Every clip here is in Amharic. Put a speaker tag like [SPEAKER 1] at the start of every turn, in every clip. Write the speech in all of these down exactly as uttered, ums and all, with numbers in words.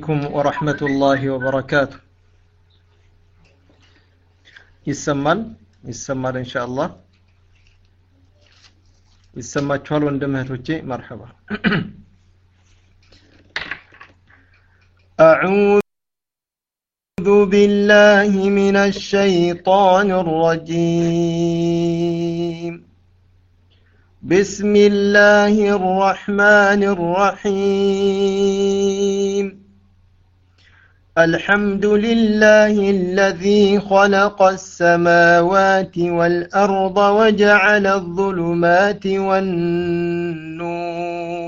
[SPEAKER 1] عليكم ورحمة الله وبركاته. يسمال يسمال إن شاء الله يسمى تشوال وندمه توجي مرحبا. أعوذ بالله من الشيطان الرجيم. بسم الله الرحمن الرحيم. الحمد لله الذي خلق السماوات والأرض وجعل الظلمات والنور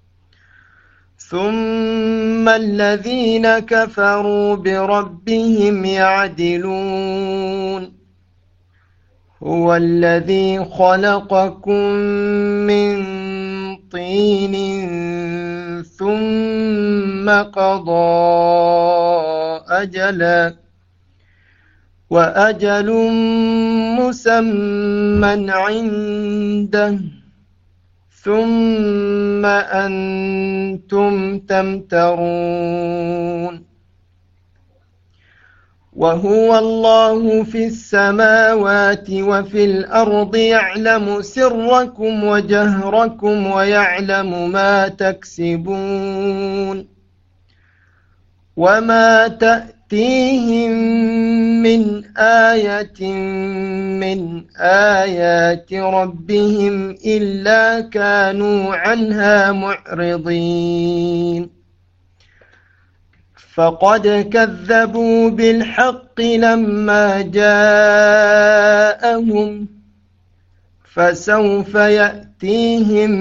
[SPEAKER 1] ثم الذين كفروا بربهم يعدلون. هو الذي خلقكم من طين ثم قضى أجلا وأجل مسمى عنده ثم أنتم تمترون. وهو الله في السماوات وفي الأرض يعلم سركم وجهركم ويعلم ما تكسبون. وما تأتيهم من آية من آيات ربهم إلا كانوا عنها معرضين. فقد كذبوا بالحق لما جاءهم فسوف يأتيهم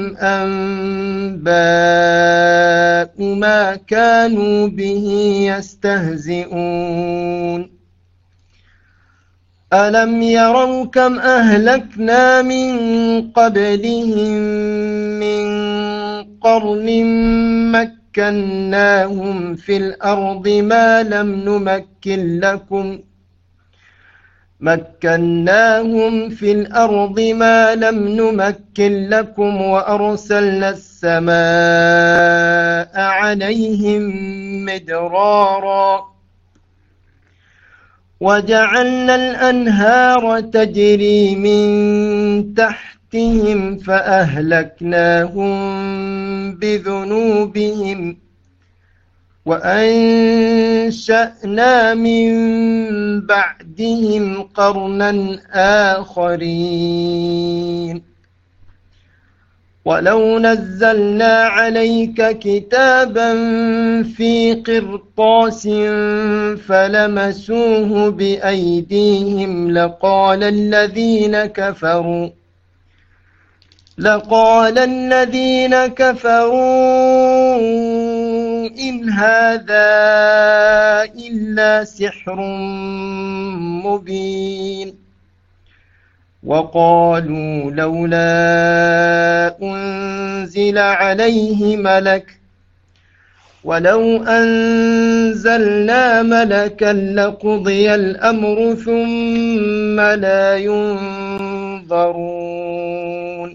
[SPEAKER 1] أنباء ما كانوا به يستهزئون. ألم يروا كم أهلكنا من قبلهم من قرن مكة مكناهم في الأرض ما لم نمكن لكم مكناهم في الأرض ما لم نمكن لكم وأرسلنا السماء عليهم مدرارا وجعلنا الأنهار تجري من تحتهم فأهلكناهم بذنوبهم وأنشأنا من بعدهم قرنا آخرين. ولو نزلنا عليك كتابا في قرطاس فلمسوه بأيديهم لقال الذين كفروا لقال الذين كفروا إن هذا إلا سحر مبين. وقالوا لولا أنزل عليه ملك ولو أنزلنا ملكا لقضي الأمر ثم لا ينظرون.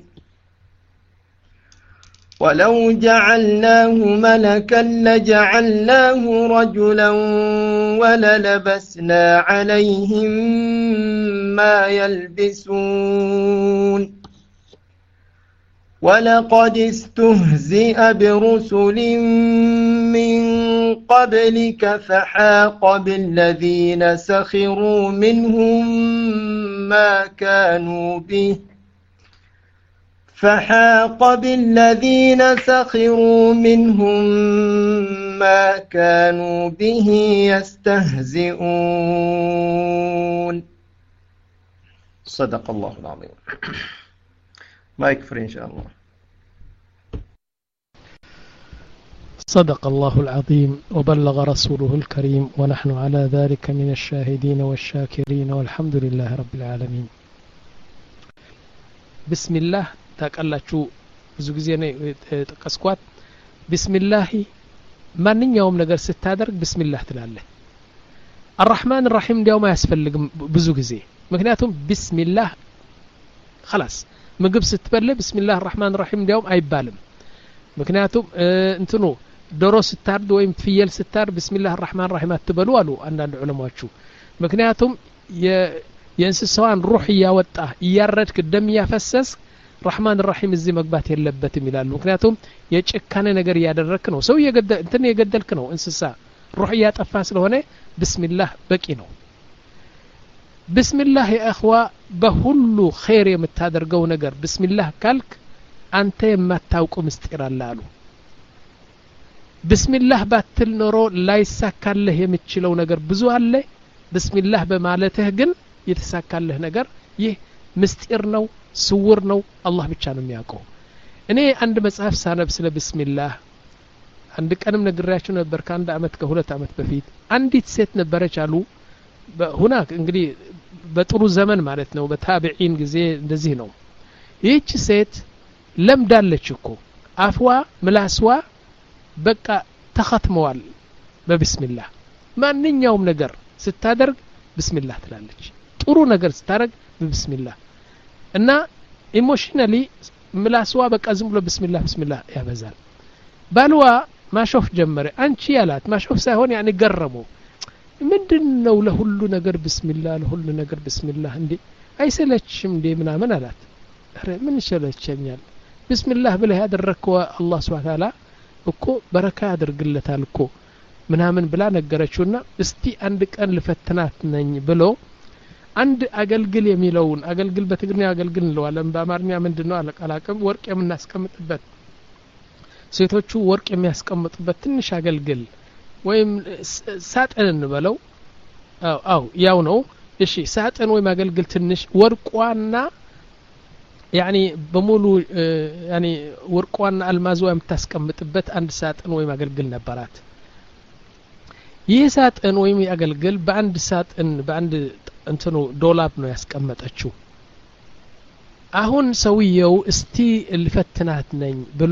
[SPEAKER 1] ولو جعلناه ملكا لجعلناه رجلا وللبسنا عليهم ما يلبسون. ولقد استهزئ برسل من قبلك فحاق بالذين سخروا منهم ما كانوا به فحاق بالذين سخروا منهم ما كانوا به يستهزئون. صدق الله العظيم. ما يكفر إن شاء الله.
[SPEAKER 2] صدق الله العظيم وبلغ رسوله الكريم ونحن على ذلك من الشاهدين والشاكرين والحمد لله رب العالمين. بسم الله ታቃላችሁ ብዙ ጊዜ ነው ተቀስቋት ቢስሚላህ ማንኛውም ነገር ስታደርግ ቢስሚላህ ትላለህ። الرحمن الرحيم እንዲያው ማያስፈልግም ብዙ ጊዜ ምክንያቱም ቢስሚላህ خلاص ምግብ ስትበላ ቢስሚላህ الرحمن الرحيم እንዲያው አይባልም ምክንያቱም እንትኑ ዶሮ ስታርድ ወይም ፍየል ስታርድ ቢስሚላህ الرحمن الرحيم አትበሉ አሉ አንዳንድ ዑለማዎቹ ምክንያቱም የእንስሳዋን ሩህ ያወጣ ያረድክ ደም ያፈሰስ رحمن الرحيم እዚህ መግባት የለበትም ይላሉ ምክንያቱም የጭካኔ ነገር ያደረክ ነው ሰው የገደል እንትን የገደልክ ነው እንስሳ ሩህ ያጠፋ ስለሆነ ቢስሚላህ በቂ ነው ቢስሚላህ يا اخوا በሁሉ ኸይር የምታደርገው ነገር ቢስሚላህ ካልክ አንተ የማታውቀው ምስጢር አለ አሉ ቢስሚላህ ባትል ኖሮ ላይሳካልህ የሚችለው ነገር ብዙ አለ ቢስሚላህ በማለትህ ግን የተሳካልህ ነገር ይህ ምስጢር ነው ስውር ነው አላህ ብቻ ነው የሚያውቀው እኔ አንድ መጽሐፍ ሳነብ ስለ ቢስሚላህ አንድ ቀንም ነግራችሁ ነበር ከአንድ አመት ከሁለት አመት በፊት አንዲት ሴት ነበረች አሉ ሁናክ እንግዲህ በጥሩ ዘመን ማለት ነው በታቢዒን ጊዜ እንደዚህ ነው ይህች ሴት ለምዳለች እኮ አፍዋ ምላስዋ በቃ ተختመዋል በቢስሚላህ ማንኛውም ነገር ስታደርግ ቢስሚላህ ትላለች ጥሩ ነገር ስታደርግ በቢስሚላህ እና ኢሞሽናሊ ምላስዋ በቃ ዝም ብሎ ቢስሚላህ ቢስሚላህ ያበዛል ባልዋ ማሾፍ ጀመረ አንቺ ያላት ማሾፍ ሳይሆን ያኔ ገረመው ምንድነው ለሁሉ ነገር ቢስሚላህ ለሁሉ ነገር ቢስሚላህ እንዴ አይሰለችም እንዴ ምናምን አላት አረ ምን ይሰለቸኛል ቢስሚላህ ብለህ ያደረከው አላህ Subhanahu Ta'ala እኮ በረካ ያደርግለታል እኮ ምናምን ብላ ነገረችውና እስቲ አንድ ቀን ልፈትናት ነኝ ብሎ አንድ አገልግል የሚለውን አገልግል በትግርኛ አገልግል እንለዋለን በአማርኛ ምንድነው አለቃላቀም ወርቅ የምናስቀምጥበት ሴቶቹ ወርቅ የሚያስቀምጡበት ትንሽ አገልግል ወይም ሳጥን እንበለው አው አው ያው ነው እሺ ሳጥን ወይም አገልግል ትንሽ ወርቋና يعني በሙሉ يعني ወርቋና አልማዝዋ የምታስቀምጥበት አንድ ሳጥን ወይም አገልግል ነበራት ይህ ሳጥን ወይም አገልግል በአንድ ሳጥን በአንድ እንትኑ ዶላር ነው ያስቀመጠችው አሁን ሰውየው እስቲ ልፈትናት ነኝ ብሎ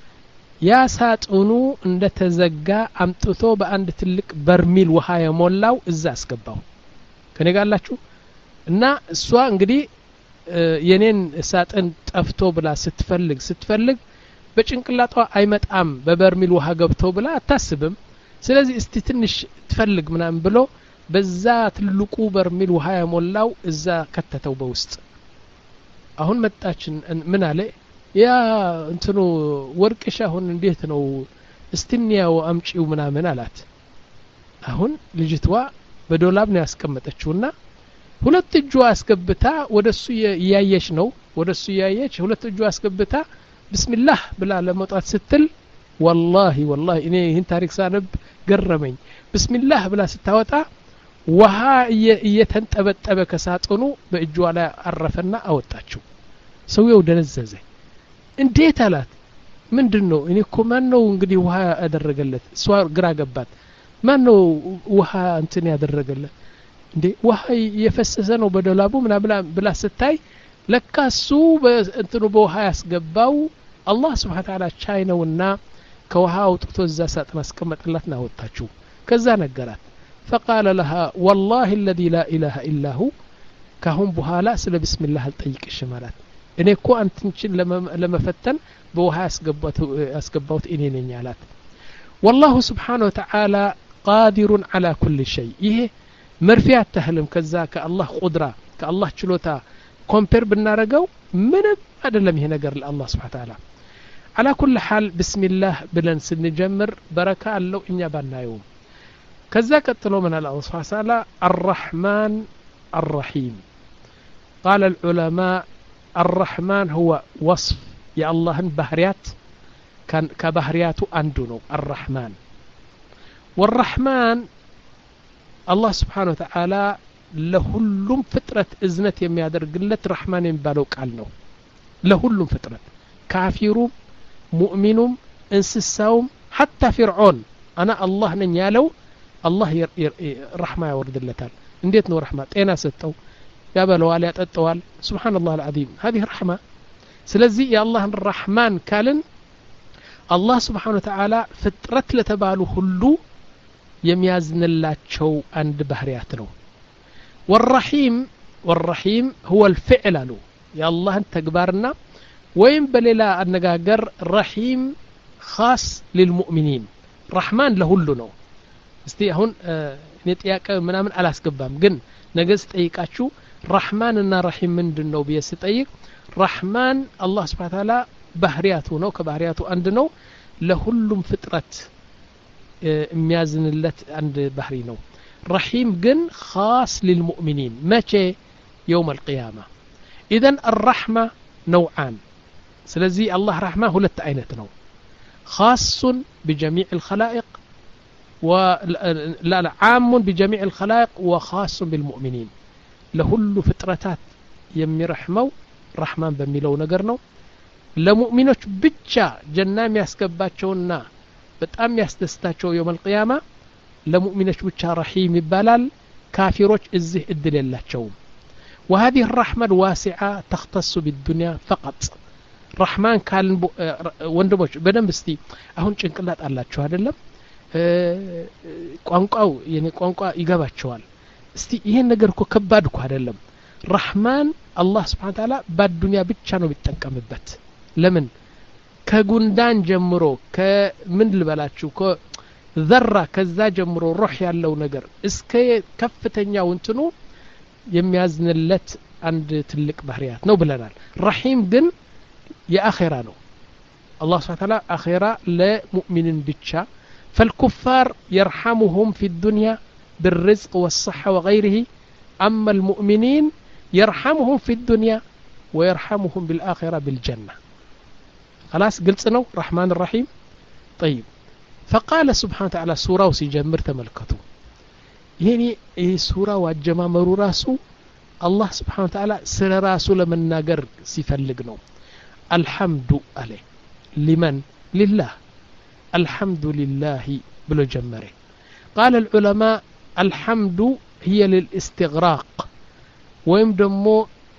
[SPEAKER 2] ያ ሳጥኑ እንደተዘጋ አምጥቶ በአንድ ትልቅ በርሚል ውሃ የሞላው እዛ አስገባው ከነጋላችሁ እና እሷ እንግዲህ የኔን ሳጥን ጠፍቶ ብላ ስትፈልግ ስትፈልግ በጭንቅላቷ አይመጣም በበርሚል ውሃ ገብቶ ብላ አታስብም ስለዚህ እስቲ ትንሽ ትፈልግ ምናምን ብሎ በዛ ትልቁ በርሚል ውሃ የሞላው እዛ ከተተው በውስጥ አሁን መጣችን ምን አለ ያ እንትኑ ወርቅሽ አሁን እንዴት ነው እስቲኒያው አምጪው ምናምን አላት አሁን ልጅቷ በዶላር ነው ያስቀመጠችውና ሁለት እጇ አስገብታ ወደሱ ያያየሽ ነው ወደሱ ያያየች ሁለት እጇ አስገብታ ቢስሚላህ ብላ ለመውጣት ስትል والله والله እኔ ይህን ታሪክ ሳነብ ገረመኝ ቢስሚላህ ብላ ስታወጣ ውሃ እየተንጠበጠበ ከሳጥኑ በእጇ ላይ አረፈና አወጣችው ሰውየው ደነዘዘ እንዴት አላት ምንድነው እኔ እኮ ማን ነው እንግዲህ ውሃ ያደረገለት ሷር ግራ ገባት ማን ነው ውሃ እንትን ያደረገለት እንዴ ውሃ የፈሰሰ ነው በዶላቡ ምናምን ብላ ስታይ ለካሱ እንትኑ በውሃ ያስገባው አላህ Subhanahu Ta'ala ቻይ ነውና ከውሃ አውጥቶ እዛ ሳጥን አስቀመጠላት ነው ወጣችው ከዛ ነገራት فقال لها والله الذي لا اله الا هو ካሁን በኋላ ስለ ቢስሚላህ አልጠይቅሽ ማለት እኔ እኮ አንተን ለመፈተን በውሃ ያስገባው ያስገባውት እኔ ነኝ አላት والله سبحانه وتعالى قادر على كل شيء ይሄ መርፊያ ተህልም ከዛ ከአላህ ቁድራ ከአላህ ችሎታ ኮምፔር ብናረጋው ምንም አይደለም ይሄ ነገር ለአላህ Subhanahu Ta'ala على كل حال بسم الله ብለን ስንጀምር በረካ አለው እኛ ባናየው ከዛ ቀጥሎ ምን አለ አላህ Subhanahu Ta'ala الرحمن الرحيم قال العلماء الرحمن هو وصف يا الله بحريات كان كبحرياته عنده ነው الرحمن والرحمن الله سبحانه وتعالى لሁሉም ፍጥረት እዝነት የሚያደርግለት ረህማን የሚባለው ቃል ነው ለሁሉም ፍጥረት ካፊሩም ሙእሚኑም እንስሳውም حتى فرعون انا الله ነኝ ያለው الله ረህማ ያወርድለታል እንዴት ነው ረህማ ጤና ሰጠው ያበለዋል ያጠጣዋል سبحان الله العظيم هذه رحمه ስለዚህ የአላህን ረህማን ካልን الله سبحانه وتعالى ፍጥረት ለተባሉ ሁሉ የሚያዝንላቸው አንድ ባህሪያት ነው والرحيم والرحيم هو الفعل له يا الله تكبرنا وين بليلا النجاجر رحيم خاص للمؤمنين ረህማን ለሁሉ ነው እስቲ አሁን እኔ ጥያቄ ምናምን አላስገባም ግን ነገስ ጠይቃችሁ ረህማን እና ረሂም ምንድነው ብዬ ስጠይቅ ረህማን አላህ Subhanahu Ta'ala ባህሪያቱ ነው ከባህሪያቱ አንድ ነው ለሁሉም ፍጥረት የሚያዝንለት አንድ ባህሪ ነው ረሂም ግን خاص للمؤمنين متى يوم القيامة اذا الرحمة نوعان ስለዚህ አላህ ረህማ ሁለት አይነት ነው خاص بجميع الخلائق ولا لا عام بجميع الخلائق وخاص بالمؤمنين ለሁሉ ፍጥረታት የሚረህመው ረህማን በሚለው ነገር ነው ለሙእሚኖች ብቻ ጀና የሚያስገባቸውና በጣም ያስደስታቸው يوم القيامة ለሙእሚኖች ብቻ ረሂም ይባላል ካፊሮች እዚህ እድል የላቸውም وهذه الرحمة الواسعة تختص بالدنيا فقط رحمن كان ወንድሞች በደንብ እስቲ አሁን ጭንቅላት አላችሁ አይደለም ቋንቋው የኔ ቋንቋ ይገባቸዋል እስቲ ይሄን ነገር እኮ ከባድ እኮ አይደለም ረህማን አላህ Subhanahu Ta'ala በዱንያ ብቻ ነው ቢጠቀምበት ለምን ከጉንዳን ጀምሮ ከምን ልበላችሁ ከዘራ ከዛ ጀምሮ ሩህ ያለው ነገር እስከ ከፍተኛው እንትኑ የሚያዝንለት አንድ ትልቅ ባህሪያት ነው ብለናል ረሂም ግን የአኺራ ነው الله سبحانه وتعالى آخرة لمؤمن بتشا فالكفار يرحمهم في الدنيا بالرزق والصحة وغيره أما المؤمنين يرحمهم في الدنيا ويرحمهم بالآخرة بالجنة خلاص قلت نو رحمن الرحيم طيب فقال سبحانه وتعالى سورة وسيجمر تملكته يعني إيه سورة والجمامر راسو الله سبحانه وتعالى سر راسو لمن ناقر سيفلقنو الحمد عليه لمن لله الحمد لله بلو جمره قال العلماء الحمد هي للاستغراق ويمدمو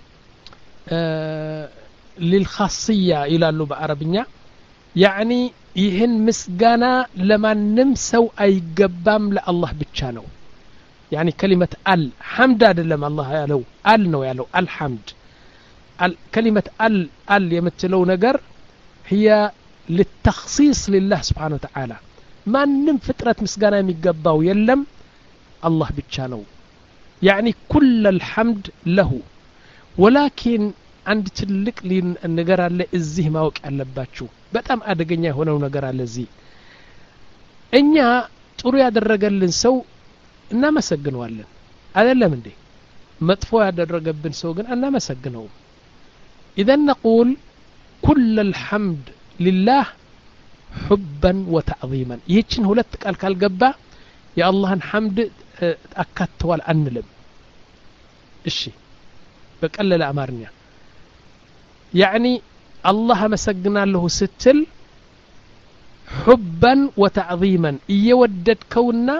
[SPEAKER 2] آه للخاصية إلى اللغة العربية يعني يهن مسجانا لما نمسو أي قبام لله بتشانو يعني كلمة ال حمد لما الله يالو ال نو يالو الحمد كلمة ال ال يمثلو نجر هي للتخصيص لله سبحانه وتعالى ما نم فترة مسجانا يقباو يلم الله بتشانو يعني كل الحمد له ولكن عند تلك لي النجر على الزه ما وقع لباتشو በጣም አደገኛ የሆነው ነገር አለ እዚህ እኛ ጥሩ ያደረገልን ሰው እናመሰግነዋለን አይደለም እንዴ መጥፎ ያደረገብን ሰው ግን እናመሰግነው اذا نقول كل الحمد لله حبا وتعظيما ይህችን ሁለት ቃል ካልገባ የአላህን ሐምድ አካተዋል አንልም እሺ በቀለለ አማርኛ يعني الله مسجنا له ستل حبا وتعظيما يودد كوننا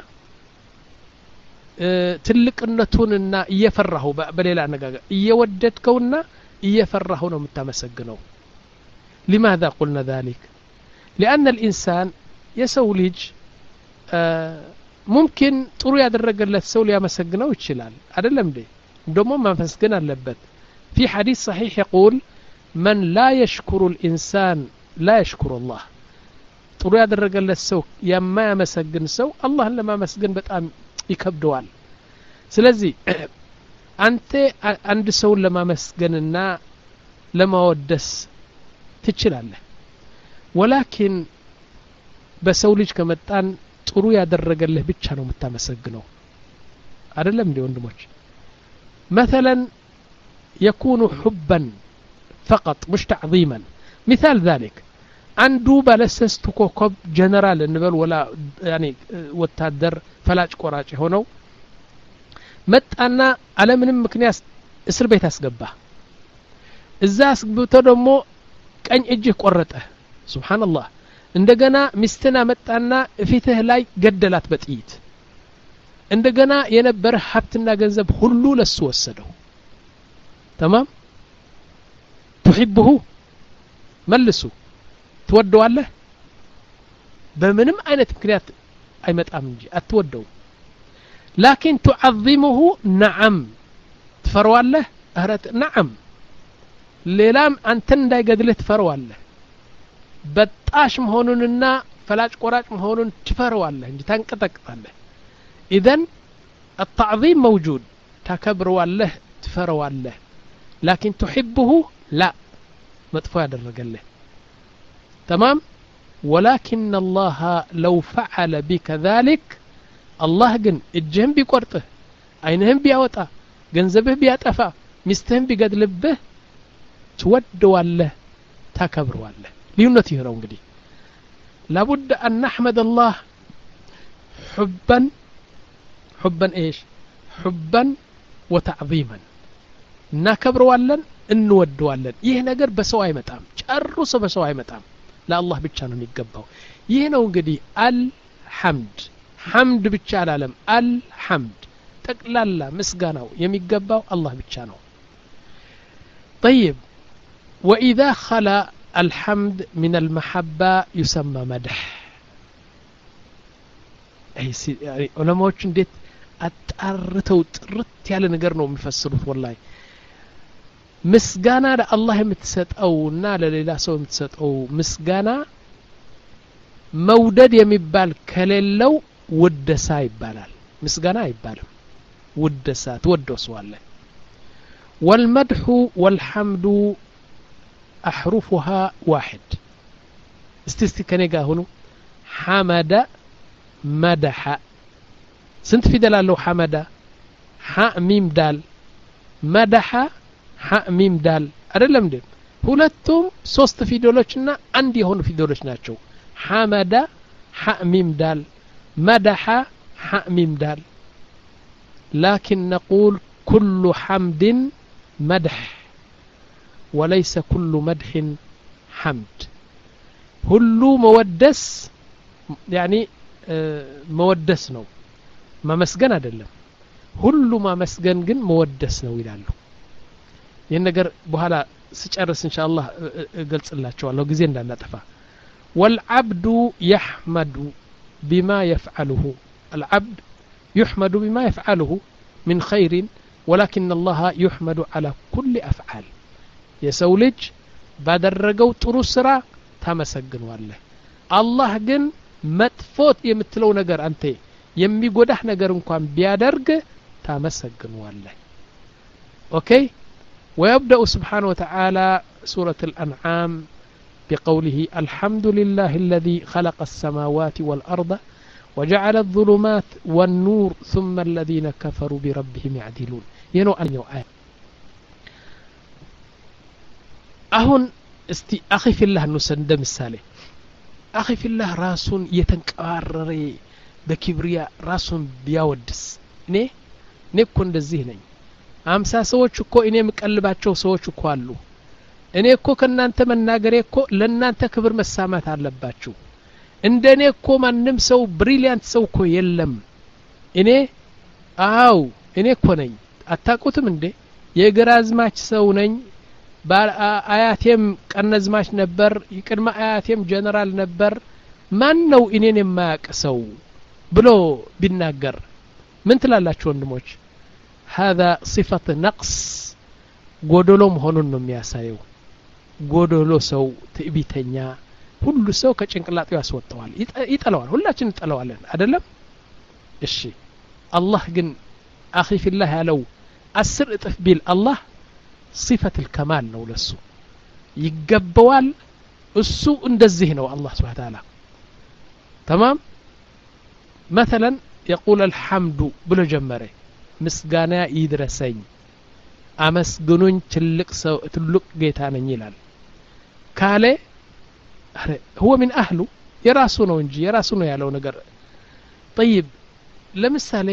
[SPEAKER 2] اه تلقنتوننا يفرحه بليلا نغاغا يودد كوننا يفرحه ነው متمسجنው لماذا قلنا ذلك لأن الإنسان يسولج اه ممكن ጥሩ ያደረገለት ሰው ሊያመሰግነው ይችላል አይደለም እንዴ ደሞ ማመስገን አለበት في حديث صحيح يقول من لا يشكر الإنسان لا يشكر الله ጥሩ ያደረገለት ሰው የማያመሰግን ሰው አላህን ለማመስገን በጣም ይከብደዋል ስለዚህ አንተ አንድ ሰው ለማመስገንና ለማወደስ ትችላለህ ولكن በሰው ልጅ ከመጣን ጥሩ ያደረገልህ ብቻ ነው የምታመሰግነው አይደለም እንዴ ወንድሞች مثلا يكون حبا فقط مش تعظيما مثال ذلك عنده بلسست كوكب جنرال نبل ولا يعني وتادر فلاج قراጭ ሆነው መጣና على ምንም ምክንያት እስር ቤት አስገባ እዛ አስገብቶ ደግሞ ቀኝ እጅህ ቆረጠ ሱብሃንአላህ እንደገና ሚስትና መጣና እፊትህ ላይ ገደላት በጥይት እንደገና የነበረ ሀብትና ገንዘብ ሁሉ ለሱ ወሰደው تمام تحبه ملسو تودواله بمنم አይነት ምክንያት አይመጣም እንጂ አትወደው لكن تعظمه نعم تفرواله እህረት نعم ሌላም አንተን እንዳይገድልህ ትፈርዋለህ በጣሽ መሆኑንና ፈላጭ ቆራጭ መሆኑን ትፈረዋለህ እንጂ ታንቀጠቅጣለህ اذا التعظيم موجود تكبرዋለህ ትፈረዋለህ لكن تحبه لا مطفو ያደረገልህ تمام ولكن الله لو فعل بك ذلك الله ግን እጅህን ቢቆርጥህ አይንህን ቢያወጣ ገንዘብህ ቢያጠፋ ሚስትህን ቢገድልብህ ትወደዋለህ ታከብረዋለህ ልዩነት ይሄ ነው እንግዲህ لابد أن نحمد الله حبا حبا إيش حبا وتعظيما نكبرዋለን እንወደዋለን ይሄ ነገር በሰው አይመጣም ጨርሶ በሰው አይመጣም ለአላህ ብቻ ነው የሚገባው ይሄ ነው እንግዲህ አልሐምድ ሐምድ ብቻ አላለም አልሐምድ ጠቅላላ ምስጋናው የሚገባው አላህ ብቻ ነው طيب وإذا خلا الحمد من المحبة يسمى مدح أي سي علماء እንዴት አጣርተው ጥርት ያለ ነገር ነው የሚፈስሩት والله ምስጋና ለአላህ የምትሰጠውና ለሌላ ሰው የምትሰጠው ምስጋና መውደድ የሚባል ከሌለው ውደሳ ይባላል ምስጋና አይባልም ውደሳ ትወደሰዋለህ والمدح والحمد أحرفها واحد استستي كنيغا هونو حمد مدح سنت في دلالو حمد ح ميم دال مدح ح ميم دال አይደለም እንዴ ሁለቱም ሶስት ፊደሎችና አንድ የሆኑ ፊደሎች ናቸው حمد ح ميم دال مدح ح ميم دال لكن نقول كل حمد مدح وليس كل مدح حمد هلو مودس يعني مودس ነው ማመስገን አይደለም ሁሉ ማመስገን ግን መወደስ ነው ይላሉ ይሄን ነገር በኋላ ስጨርስ ኢንሻአላህ እገልጽላችኋለሁ ጊዜ እንዳናጠፋ والعبد يحمد بما يفعله العبد يحمد بما يفعله من خير ولكن الله يحمد على كل أفعال የሰው ልጅ ባደረገው ጥሩ ስራ ታመሰግነዋለህ አላህ ግን መጥፎት የምትለው ነገር አንተ የሚጎዳህ ነገር እንኳን ቢያደርግ ታመሰግነዋለህ ኦኬ ويبدأ سبحانه وتعالى سورة الأنعام بقوله الحمد لله الذي خلق السماوات والأرض وجعل الظلمات والنور ثم الذين كفروا بربهم يعدلون ينو أن يؤمن አሁን እስቲ አኺ ፊላህ እንውሰድ ምሳሌ አኺ ፊላህ ራሱን የተንቀባረረ በኪብሪያ ራሱን ቢያወድስ እኔ እኔ እኮ እንደዚህ ነኝ አምሳ ሰዎች እኮ እኔ የምቀልባቸው ሰዎች እኮ አሉ እኔ እኮ ከናንተ መናገሬ እኮ ለናንተ ክብር መሳማት አለባችሁ እንደኔ እኮ ማንም ሰው ብሪሊያንት ሰው እኮ የለም እኔ አው እኔ እኮ ነኝ አታቁትም እንዴ የግራዝማች ሰው ነኝ አያቴም ቀነዝማች ነበር ይቅድማ አያቴም ጀነራል ነበር ማን ነው እኔን የማያቀሰው ብሎ ቢናገር ምን ትላላችሁ ወንድሞች هذا صفة نقص ጎዶሎ መሆኑን ነው የሚያሳየው ጎዶሎ ሰው ትዕቢተኛ ሁሉ ሰው ከጭንቅላቱ ያስወጣዋል ይጠላዋል ሁላችን እንጠላዋለን አይደለም እሺ አላህ ግን አኺ ፊላህ ያለው አስር እጥፍ ቢል አላህ صفة الكمال ነው ለሱ ይገባዋል እሱ እንደዚህ ነው አላህ Subhanahu Wa Ta'ala تمام مثلا يقول الحمد ብሎ ጀመረ ምስጋና ይድረሰኝ አመስግኑኝ ትልቅ ሰው ትልቅ ጌታ ነኝ ይላል ካለ هو من اهله የራሱ ነው እንጂ የራሱ ነው ያለው ነገር طيب ለምሳሌ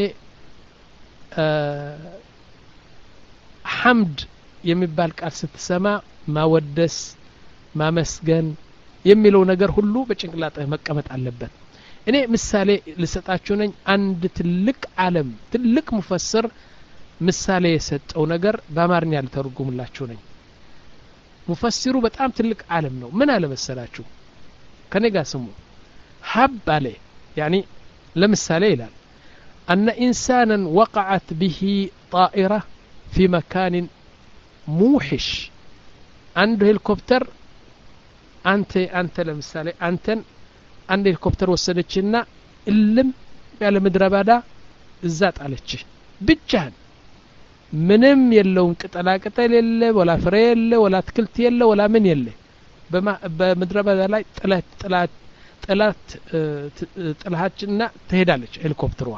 [SPEAKER 2] حمد የሚባል ቃል ስትሰማ ማወደስ ማመስገን የሚለው ነገር ሁሉ በጭንቅላትህ መቀመጥ አለበት እኔ ምሳሌ ልሰጣችሁ ነኝ አንድ ትልቅ ዓለም ትልቅ ሙፈሰር ምሳሌ የሰጠው ነገር በአማርኛ ልተርጉምላችሁ ነኝ ሙፈሲሩ በጣም ትልቅ ዓለም ነው ምን አለ መሰላችሁ ከኔ ጋር ስሙ ሀብ አለ يعني ለምሳሌ ይላል أن إنسانا وقعت به طائرة في مكان موحش عنده هليكوبتر أنت أنت لمثالي أنت አንድ ሄሊኮፕተር ወሰደችና እልም ያለ ምድረ ባዳ እዛ ጣለች ብቻህን ምንም የለውም ቅጠላ ቅጠል የለ ወላ ፍሬ የለ ወላ አትክልት የለ ወላ ምን የለ በምድረ ባዳ ላይ ጥላት ጥላት ጥላት ጥላሃችና ትሄዳለች ሄሊኮፕተሯ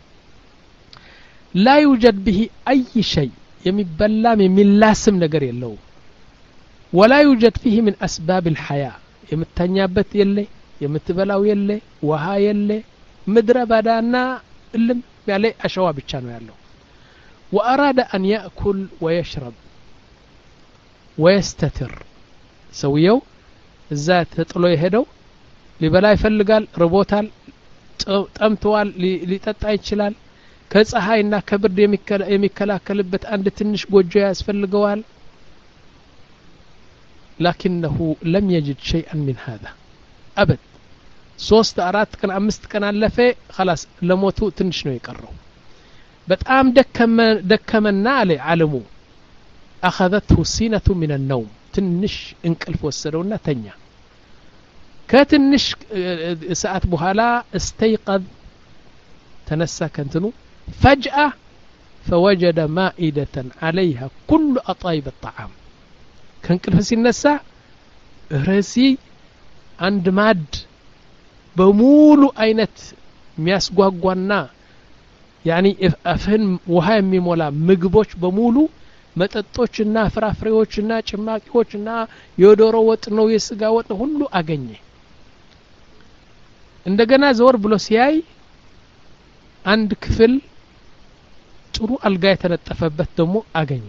[SPEAKER 2] لا يوجد به أي شيء يمبلام يملاسم نجر يلو ولا يوجد فيه من أسباب الحياة يمتنيابت يلي يمتبلاو يلي وها يلي مدرة بدانا اللم يالي أشواب الشانو يالو وأراد أن يأكل ويشرب ويستتر سويو الزات تطلو يهدو لبلا يفلقال ربوتال تأمتوال لتطعي تشلال ከፀሐይና ከብርድ የሚከላከልበት አንድ ትንሽ ጎጆ ያስፈልገዋል لكنه لم يجد شيئا من هذا ابد ሶስት አራት ቀን አምስት ቀን አለፈ خلاص ለሞቱ ትንሽ ነው የቀረው በጣም ደከመ ደከመና አለ ዓለሙ اخذته سنه من النوم ትንሽ እንቅልፍ ወሰደውና ተኛ ከትንሽ ሰዓት በኋላ استيقظ تنسى كنتنو فجأة فوجد مائدة عليها كل أطايب الطعام كان كل فسي النساء رسي عند ماد بمولو أينت مياس قوانا يعني أفهن وهاي ميمولا مقبوش بمولو متطوشنا فرافريوشنا چماكيوشنا يودورو وطنو يسقا وطنو هلو أغني عندنا زور بلو سياي عند كفل ጥሩ አልጋ የተነጠፈበት ደሞ አገኘ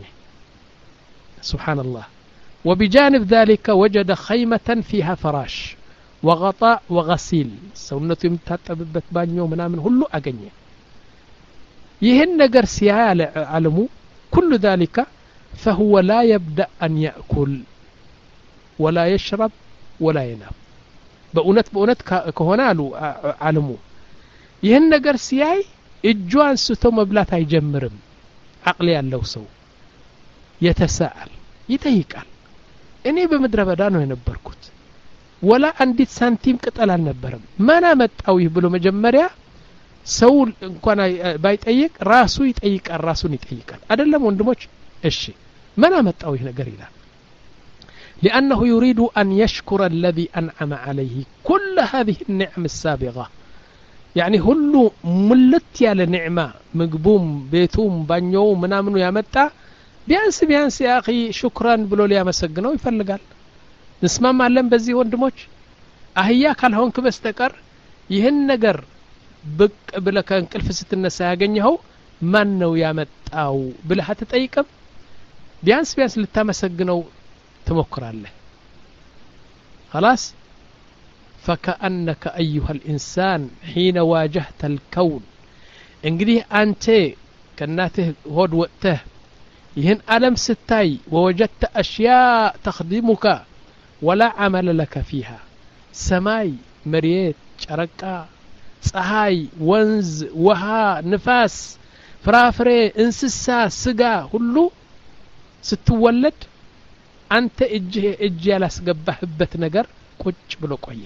[SPEAKER 2] سبحان الله وبجانب ذلك وجد خيمة فيها فراش وغطاء وغسيل ሰውነቱ የሚታጠብበት ባኞ ምናምን ሁሉ አገኘ ይሄን ነገር ሲያይ ዓለሙ كل ذلك فهو لا يبدأ أن يأكل ولا يشرب ولا ينام በእውነት በእውነት ከሆነ አሉ ዓለሙ ይሄን ነገር ሲያይ እጁ አንስቶ መብላት አይጀምርም አቅል ያለው ሰው የተሳአል ይጠይቃል እኔ በመድረ በዳ ነው የነበርኩት ወላ አንዲት ሳንቲም ቅጠል አልነበረም ማን አመጣው ይህ ብሎ መጀመሪያ ሰው እንኳን ባይጠይቅ ራሱ ይጠይቃል ራሱን ይጠይቃል አይደለም ወንድሞች እሺ ማን አመጣው ይህ ነገር ይላል لأنه يريد أن يشكر الذي أنعم عليه كل هذه النعم السابقة يعني هلو ملت يا نعمة مقبوم بيتوم بانيو منامنو يا متى بيانس بيانس يا أخي شكرا بلو لي مسجنو يفلقال نسمع معلم بزي وندموش أهيا كان هونك بستكر يهن نجر بك بلا كان كل فست الناس ياغنيهو مانو يا متاو بلا حتتأيكم بيانس بيانس للتامسجنو تمكر الله خلاص فكأنك أيها الإنسان حين واجهت الكون انقديه أنت كناته هود وقته يهن ألم ستاي ووجدت أشياء تخدمك ولا عمل لك فيها سماي مريت شركا ፀሐይ ወንዝ ውሃ ንፋስ ፍራፍሬ እንስሳ ስጋ ሁሉ ስትወለድ አንተ እጅ እጅ ያላስገባህበት ነገር ቁጭ ብሎ ቆየ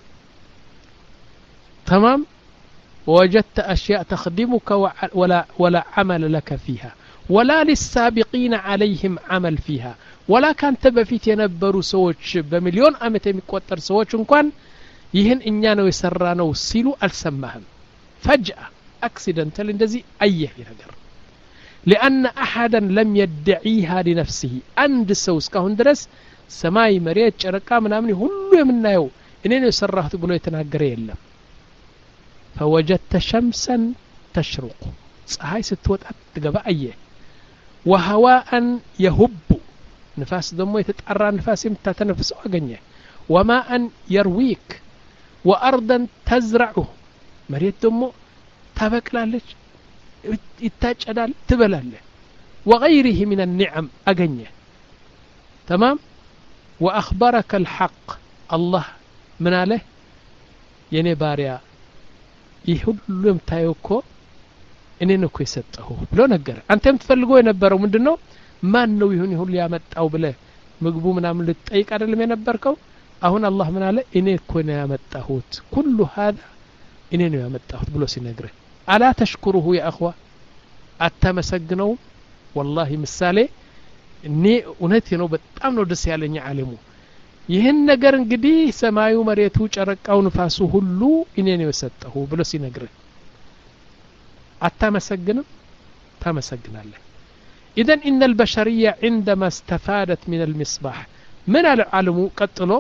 [SPEAKER 2] تمام وجدت أشياء تخدمك ولا ولا عمل لك فيها ولا للسابقين عليهم عمل فيها ولا كان تبفيت ينبروا سوتش بمليون عام የሚቆጠር ሰዎች እንኳን ይህን እኛ ነው የሰራነው ሲሉ አልሰማህም فجأة accidental እንደዚህ አየህ ነገር لأن أحدا لم يدعيها لنفسه عند ሰው እስካሁን ድረስ ሰማይ መሬት ጨረቃ ምናምን ሁሉ የምናየው እኔ ነው የሰራሁት ብሎ የተናገረ የለም فوجدت شمسا تشرق ፀሐይ ስትወጣ ትገባ አየህ وهواء يهب نفاس ደሞ የተጣራ ንፋስ የምታተነፍሰው አገኘ وماء يرويك وأرضا تزرعه مريت دمو تبكلالج يتاجدال تبلاله وغيره من النعم أغنيه تمام وأخبرك الحق الله من عليه يني باريا يهلم تايوكو እኔ ነው ከሰጠው ብሎ ነገር አንተም ትፈልገው የነበረው ምንድነው ማን ነው ይሁን ይሁን ያመጣው ብለ ምግቡ ምናምን ልትጠይቅ አይደለም የነበርከው አሁን አላህ ምን አለ እኔ እኮ ነው ያመጣሁት ኩሉ هذا እኔ ነው ያመጣሁት ብሎ ሲነግረህ አላ ተሽኩሩሁ ያ اخوا አተመሰግነው والله ምሳሌ እኔ እውነት ነው በጣም ነው ደስ ያለኝ ዓለሙ ይህን ነገር እንግዲህ ሰማዩ መሬቱ ጨረቃው ንፋሱ ሁሉ እኔ ነው የሰጠሁ ብሎ ሲነግረህ አተመሰግነው ተመሰግናለህ اذا ان البشريه عندما استفادت من المصباح من العلم قتلو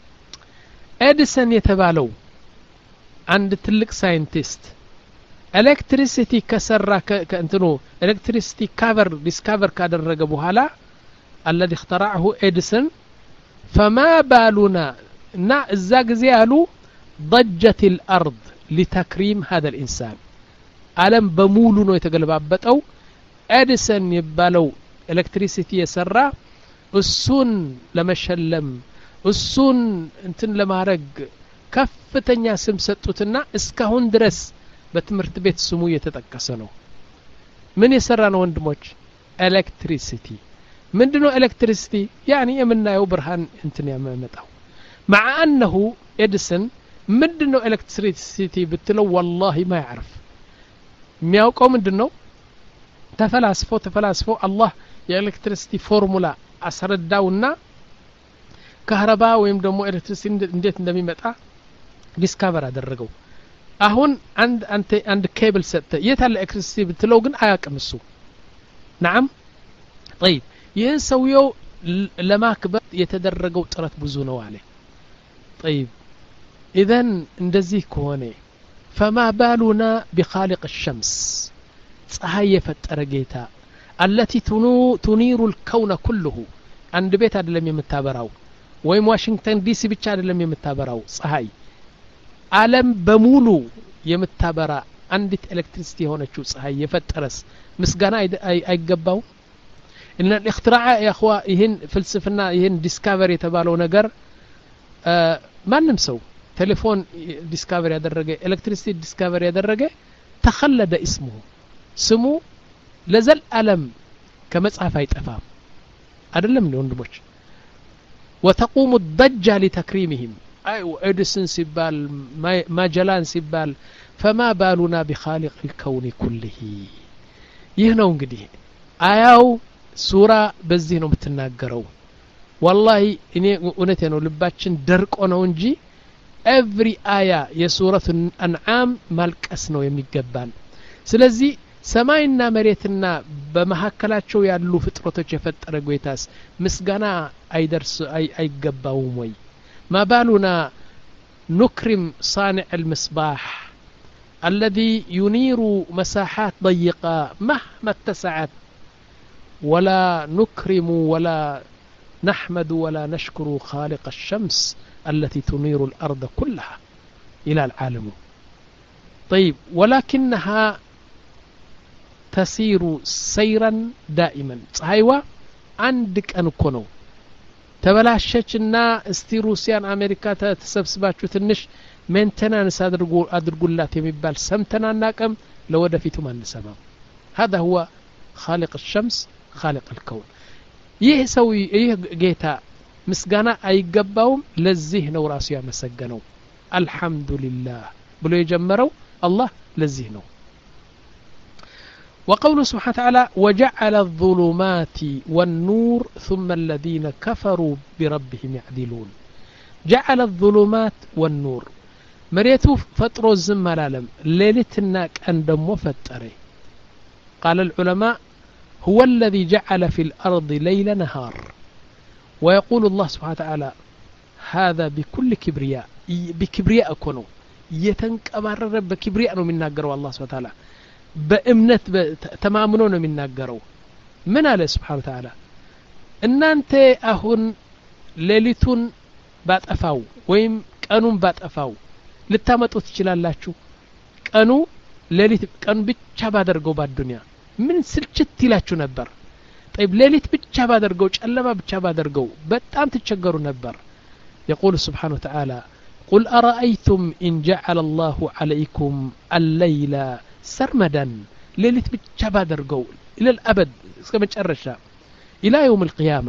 [SPEAKER 2] اديسون የተባለው አንድ ትልቅ ሳይንቲስት ኤሌክትሪሲቲ ከሰራ ከእንትኑ ኤሌክትሪሲቲ ካቨር ዲስካቨር ካደረገ በኋላ الذي اخترعه اديسون فما بالنا እና እዛ ጊዜ ያሉ ضجت الارض لتكريم هذا الانسان ዓለም በሙሉ ነው የተገለባበጠው ኤዲሰን ይባለው ኤሌክትሪሲቲ የሰራ እሱን ለመሸለም እሱን እንትን ለማረግ ከፍተኛ ስም ሰጡትና እስካሁን ድረስ በትምህርት ቤት ስሙ እየተጠቀሰ ነው ምን የሰራ ነው ወንድሞች ኤሌክትሪሲቲ ምንድነው ኤሌክትሪሲቲ يعني የምናየው ብርሃን እንትን ያመጣው مع انه ኤዲሰን ምንድነው ኤሌክትሪሲቲ ብትለው والله ما يعرف የሚያውቀው ምንድነው ተፈላስፎ ተፈላስፎ አላህ የኤሌክትሪሲቲ ፎርሙላ አስረዳውና ካህረባ ወይም ደግሞ ኤሌክትሪሲቲ እንዴት እንደሚመጣ ዲስካቨር አደረገው አሁን አንድ አንተ አንድ ኬብል ሰጠ የታለ ኤሌክትሪሲቲ ብትለው ግን አያውቅም እሱ نعم طيب ይህን ሰውየው ለማክበር የተደረገው ጥረት ብዙ ነው አለ طيب اذا እንደዚህ ከሆነ فما بالنا بخالق الشمس ፀሐይ የፈጠረ ጌታ التي تنير الكون كله አንድ ቤት አይደለም የምታበራው ወይም ዋሽንግተን ዲሲ ብቻ አይደለም የምታበራው ፀሐይ ዓለም በሙሉ የምታበራ አንዲት ኤሌክትሪሲቲ የሆነችው ፀሐይ የፈጠረስ ምስጋና አይገባው ان الاختراع يا اخوا ይሄን ፍልስፍና ይሄን ዲስካቨሪ የተባለው ነገር ማንም ሰው ቴሌፎን ዲስካቨሪ ያደረገ ኤሌክትሪሲቲ ዲስካቨሪ ያደረገ ተخلد اسمه ስሙ ለዘል ዓለም ከመጽሐፍ አይጠፋም አይደለም ነው ወንድሞች وتقوم الضجة لتكريمهم اي اديسون ሲባል ማጀላን ሲባል فما بالنا بخالق الكون كله ይህ ነው እንግዲህ አያው ሱራ በዚህ ነው የምትናገረው والله እኔ እውነቴ ነው ልባችን ደርቆ ነው እንጂ every aya የሱረቱ አንዓም ማልቀስ ነው የሚገባን ስለዚህ ሰማይና መሬትና በመሐከላቸው ያሉ ፍጥረቶች የፈጠረ ጌታስ ምስጋና አይደርስ አይገባውም ወይ ማባሉና نكرم صانع المصباح الذي ينير مساحات ضيقة مهما اتسعت ولا نكرم ولا نحمد ولا نشكر خالق الشمس التي تنير الأرض كلها إلى العالم طيب ولكنها تسير سيرا دائما صحيوا عندك أنكونو ተበላሸችና እስቲ ሩሲያን አሜሪካ ተሰብስባችሁ ትንሽ ሜንቴናንስ አድርጉ አድርጉላት የሚባል ሰምተናናቀም ለወደፊቱ ማንሰማው هذا هو خالق الشمس خالق الكون ይህ ሰው ይህ ጌታ ምስጋና አይገባውም ለዚህ ነው ራሱ ያመሰገነው አልহামዱሊላህ ብሎ የጀመረው አላህ ለዚህ ነው وقوله سبحانه وتعالى وجعل الظلمات والنور ثم الذين كفروا بربهم يعدلون جعل الظلمات والنور مريتو فطرو الزم العالم ليلتنا كان دمو فتري قال العلماء هو الذي جعل في الأرض ليل نهار ويقول الله سبحانه وتعالى هذا بكل كبرياء بكبرياء كونو يتنكبرر بكبرياء ነው የሚናገረው الله سبحانه وتعالى በእምነት ተማምኖ ነው የሚናገረው ምን አለ سبحانه وتعالى እናንተ አሁን ሌሊቱን ባጠፋው ወይም ቀኑን ባጠፋው ልታመጡ ትችላላችሁ ቀኑ ሌሊት ቀን ብቻ ባደርገው በአዱንያ ምን ስልችት ይላችሁ ነበር طيب ሌሊት ብቻ ባደርገው ጨለማ ብቻ ባደርገው በጣም ትቸገሩ ነበር يقول سبحانه وتعالى قل أرأيتم إن جعل الله عليكم الليل سرمدا ليلت بتشا بادرغو الى الابد اسكو متشرشا الى يوم القيامه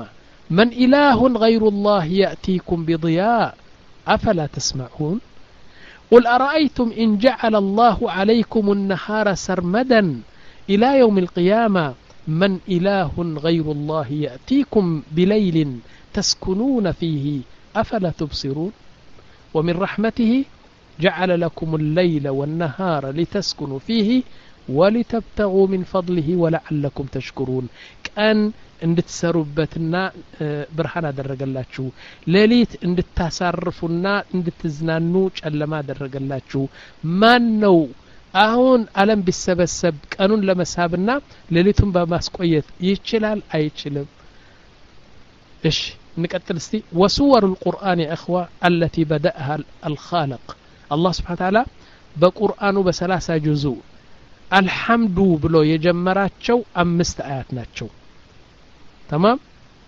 [SPEAKER 2] من إله غير الله يأتيكم بضياء أفلا تسمعون قل أرأيتم إن جعل الله عليكم النهار سرمدا إلى يوم القيامة من إله غير الله يأتيكم بليل تسكنون فيه أفلا تبصرون ومن رحمته جعل لكم الليل والنهار لتسكنوا فيه ولتبتغوا من فضله ولعلكم تشكرون كأن እንድትሰሩበትና ብርሃን አደረገላችሁ ሌሊት እንድታሳርፉና እንድትዝናኑ ጨለማ አደረገላችሁ ማን ነው አሁን ዓለም ቢሰበሰብ ቀኑን ለመሳብና ሌሊቱን በማስቆየት ይችላል አይችልም እሺ نقتل استي وصور القرآن يا إخوة التي بدأها الخالق الله سبحانه وتعالى بقرآنه بثلاثة جزء الحمد بلو يجمراتشو أمست آيات ناتشو تمام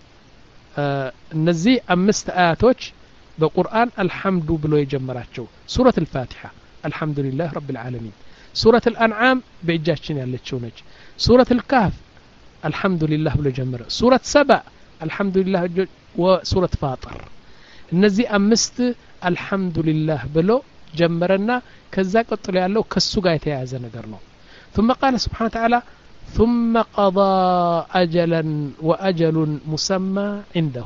[SPEAKER 2] እነዚህ አምስት አያቶች በቁርአን الحمد ብሎ የጀመራቸው ሱረቱ الفاتحة الحمد لله رب العالمين ሱረቱ الأنعام በእጃችን ያለችው ነች ሱረቱ الكهف الحمد لله ብሎ ጀመረ ሱረቱ ሰባ الحمد لله وسورة فاطر እነዚህ አምስት الحمد لله ብሎ ጀመረና ከዛ ቀጥሎ ያለው ከሱ ጋር የተያያዘ ነገር ነው ثم قال سبحانه وتعالى ثم قضى أجلا وأجل مسمى عنده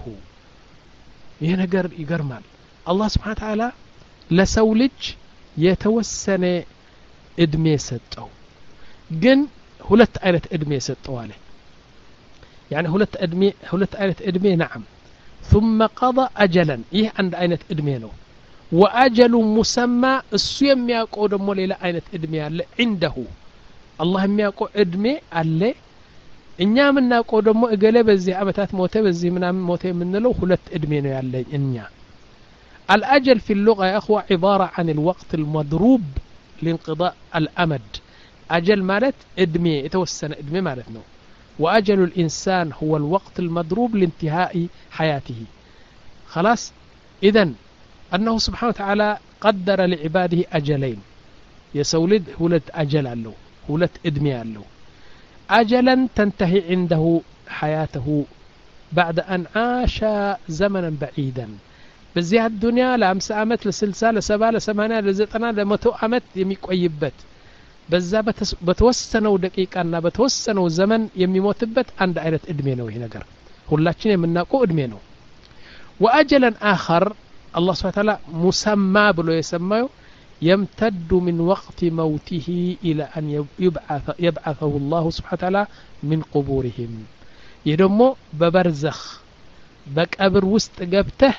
[SPEAKER 2] ይህ ነገር ይገርማል አላህ Subhanahu Wa Ta'ala ለሰው ልጅ የተወሰነ እድሜ ሰጠው ግን ሁለት አይነት እድሜ ሰጠው አለ يعني ሁለት እድሜ ሁለት አይነት እድሜ نعم ثم قضى أجلا ይህ አንድ አይነት እድሜ ነው وأجل مسمى እሱ የሚያውቀው ደግሞ ሌላ አይነት እድሜ አለ عنده الله የሚያውቀው እድሜ አለ እኛ የምናውቀው ደግሞ እገለ በዚህ አመታት ሞተ በዚህ ምናምን ሞተ የምንለው ሁለት እድሜ ነው ያለኝ እኛ الأجل في اللغة يا أخوة عبارة عن الوقت المضروب لانقضاء الأمد أجل مالت ادمي يتوسن ادمي مالتنا وأجل الإنسان هو الوقت المضروب لانتهاء حياته خلاص إذن أنه سبحانه وتعالى قدر لعباده أجلين يسولد هولت أجل له هولت ادمي له أجلا تنتهي عنده حياته بعد أن عاش زمنا بعيدا بزي الدنيا لأمس عمت لسلسة لسبا لسمانة لزتنا لمتو عمت يميقويبت በዛ በተወሰነው ደቂቃና በተወሰነው ዘመን የሚሞትበት አንድ አይነት እድሜ ነው ይሄ ነገር ሁላችን የምናውቀው እድሜ ነው وأجلا آخر الله سبحانه وتعالى مسمى ብሎ የሰማው يمتد من وقت موته إلى أن يبعث يبعثه الله سبحانه وتعالى من قبورهم يدمو ببرزخ بقبر ውስጥ ገብተህ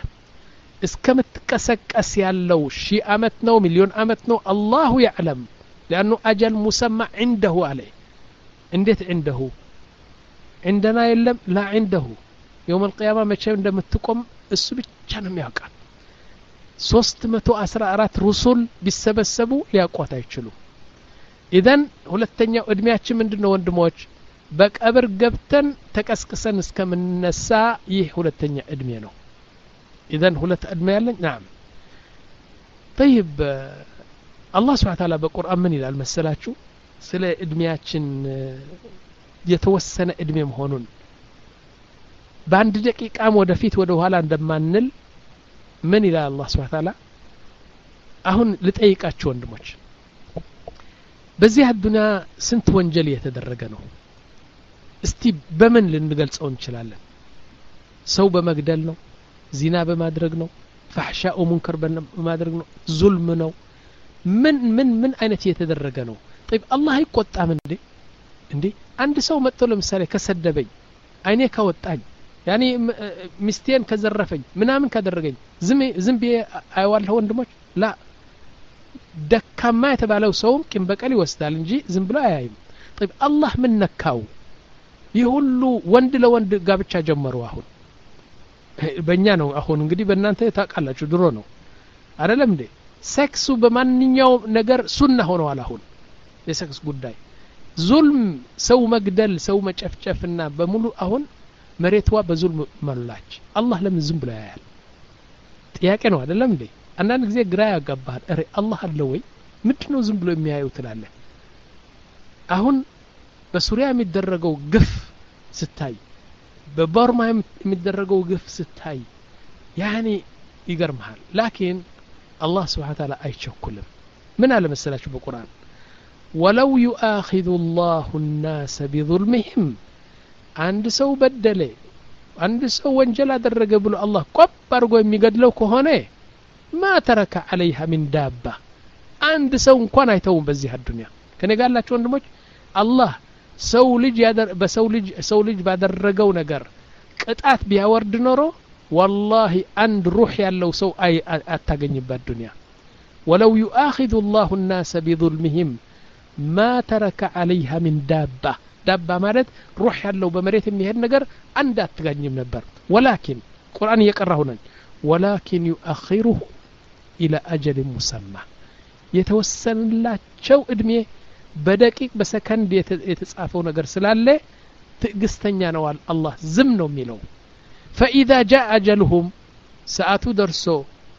[SPEAKER 2] እስከምትቀሰቀስ ያለው ሺህ አመት ነው ሚሊዮን አመት ነው الله يعلم لأنه أجل مسمى عنده عليه انديت عنده عندنا يلم لا عنده يوم القيامة ما تشاهد عندما تقوم السبت كانوا يقال ሶስት መቶ አስራ አራት رسل ቢሰበሰቡ ሊያቋታ ይችላሉ ኢذن ሁለተኛው እድሜያችን ምንድነው ወንድሞች በቀብር ገብተን ተቀስቅሰን እስከምንነሳ ይህ ሁለተኛ እድሜ ነው ኢذن ሁለት እድሜ ያለን نعم طيب الله سبحانه وتعالى በቁርአን ምን ይላል መሰላችሁ ስለ እድሜያችን የተወሰነ እድሜ መሆኑን በአንድ ደቂቃም ወደፊት ወደ ኋላ እንደማንል ምን ይላል الله سبحانه وتعالى አሁን ልጠይቃችሁ ወንድሞች በዚህ አዱንያ ስንት ወንጀል የተደረገ ነው እስቲ በምን ልንገልጸው እንችላለን ሰው በመግደል ነው ዚና በማድረግ ነው فحشاء ومنكر በማድረግ ነው ዙልም ነው ምን ምን ምን አይነት የተደረገ ነው طيب الله ይቆጣም እንዴ እንዴ አንድ ሰው መጥቶ ለምሳሌ ከሰደበኝ አይኔ ካወጣኝ ያኒ ሚስቴን ከዘረፈኝ ምናምን ካደረገኝ ዝም ዝም ቢየ አይዋልህ ወንድሞች ላ ደካማ የተባለው ሰውም ቂም በቀል ይወስዳል እንጂ ዝም ብሎ አያይም طيب الله ምን ነካው ይሁሉ ወንድ ለወንድ ጋብቻ ጀመሩ አሁን በእኛ ነው አሁን እንግዲህ በእናንተ ታውቃላችሁ ድሮ ነው አይደለም እንዴ ሴክሱ በማንኛው ነገር ሱና ሆነዋል አሁን የሴክስ ጉዳይ ዙልም ሰው መግደል ሰው መጨፍጨፍና በሙሉ አሁን መሬትዋ በዙልም መላች አላህ ለምን ዝም ብሎ ያያል ጥያቄ ነው አይደለም እንዴ አንዳንድ ጊዜ ግራ ያጋባል አረ አላህ አለ ወይ ምንድነው ዝም ብሎ የሚያየው ትላለህ አሁን በሱሪያ የሚደረገው ግፍ ስታይ በበርማ የሚደረገው ግፍ ስታይ ያኒ ይገርምሃል ላኪን አላህ Subhanahu Wa Ta'ala አይቸኩልም ምን አለ መሰላችሁ በቁርአን ወለው يؤاخذ الله الناس بظلمهم አንድ ሰው በደለ አንድ ሰው ወንጀል አደረገ ብሎ አላህ ቆብ አድርጎ የሚገድለው ከሆነ ما ترك عليها من دابة አንድ ሰው እንኳን አይተውም በዚህ አዱንያ ከኔ ጋር ያላችሁ ወንድሞች አላህ ሰው ልጅ ያደር በሰው ልጅ ሰው ልጅ ባደረገው ነገር ቅጣት ቢያወርድ ኖሮ والله አንድ ሩህ ያለው ሰው አይ አታገኝበት ዱንያ ولو يؤاخذ الله الناس بظلمهم ما ترك عليها من دابة دابة ማለት ሩህ ያለው በመሬት የሚሄድ ነገር አንድ አትገኝም ነበር ولكن ቁርአን እየቀራሁ ነኝ ولكن يؤخره إلى أجل مسمى የተወሰነላቸው እድሜ በደቂቅ በሰከንድ የተጻፈው ነገር ስላለ ትዕግስተኛ ነው አላህ ዝም ነው የሚለው فإذا جاء أجلهم ሰዓቱ ደርሶ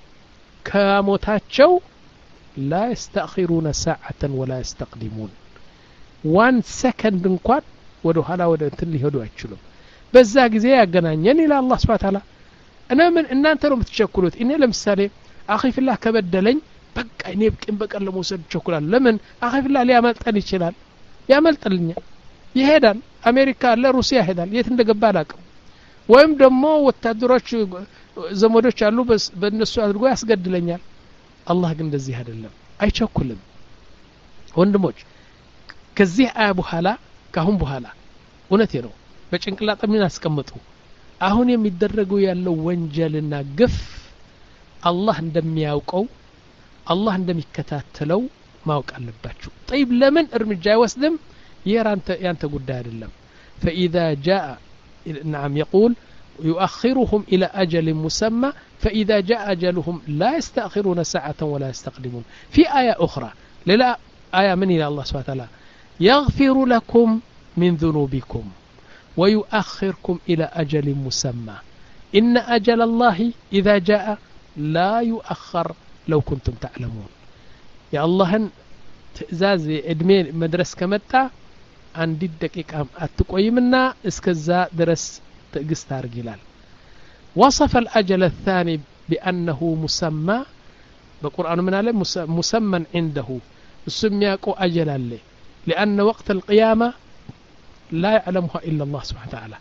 [SPEAKER 2] ከሞታቸው لا يستأخرون ساعة ولا يستقدمون one second እንኳን ወደ ኋላ ወደ እንትን ሊሄዱ አይችሉም በዛ ጊዜ ያገናኘን ኢላ አላህ Subhanahu Wa Ta'ala እኔ ምን እናንተ ነው የምትቸኩሉት እኔ ለምሳሌ አኺ ፊላህ ከበደለኝ በቃ እኔ በቀን በቀን ለመውሰድ ቸኩላል ለምን አኺ ፊላህ ሊያመልጠን ይችላል ያመልጥልኛል ይሄዳል አሜሪካ ለሩሲያ ይሄዳል የት እንደገባ አላውቅም ወይም ደግሞ ወታደሮች ዘመዶች አሉ በእነሱ አድርጎ ያስገድለኛል አላህ ግን እንደዚህ አይደለም አይቸኩልም ወንድሞች ከዚህ አያ በኋላ ካሁን በኋላ እውነቴ ነው በጭንቅላት ምን አስቀምጡ አሁን የሚደረገው ያለው ወንጀልና ግፍ አላህ እንደሚያውቀው አላህ እንደሚከታተለው ማወቅ አለባችሁ طيب ለምን እርምጃ አይወስድም የራንተ ያንተ ጉዳይ አይደለም فإذا جاء نعم يقول يؤخرهم إلى أجل مسمى فإذا جاء أجلهم لا يستأخرون ساعة ولا يستقدمون في آية أخرى لا آية من إلى الله سبحانه وتعالى يغفر لكم من ذنوبكم ويؤخركم إلى أجل مسمى إن أجل الله إذا جاء لا يؤخر لو كنتم تعلمون يا الله تزاز ادمين مدرس كمتا عند الدقيقة أتقويمنا اسكزا درس تقست رجلال وصف الأجل الثاني بأنه مسمى بقرآن من عليه مسمى عنده السمياكو أجل له لأن وقت القيامة لا يعلمها إلا الله سبحانه وتعالى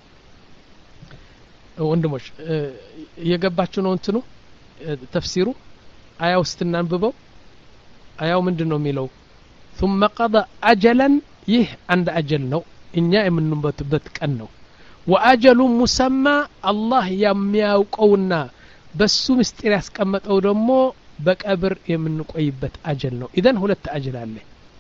[SPEAKER 2] وندمش يقباتشو نونتنو تفسيره آية وستنانببو آية مندنو ميلو ثم قضى أجلا يه عند أجل نو إنيا من نبتبت كأنو وأجل مسمى الله يمياوقونا بسو مسترياس كمت أو دمو بكأبر يمنك أيبت أجل نو إذن هو لتأجل عليه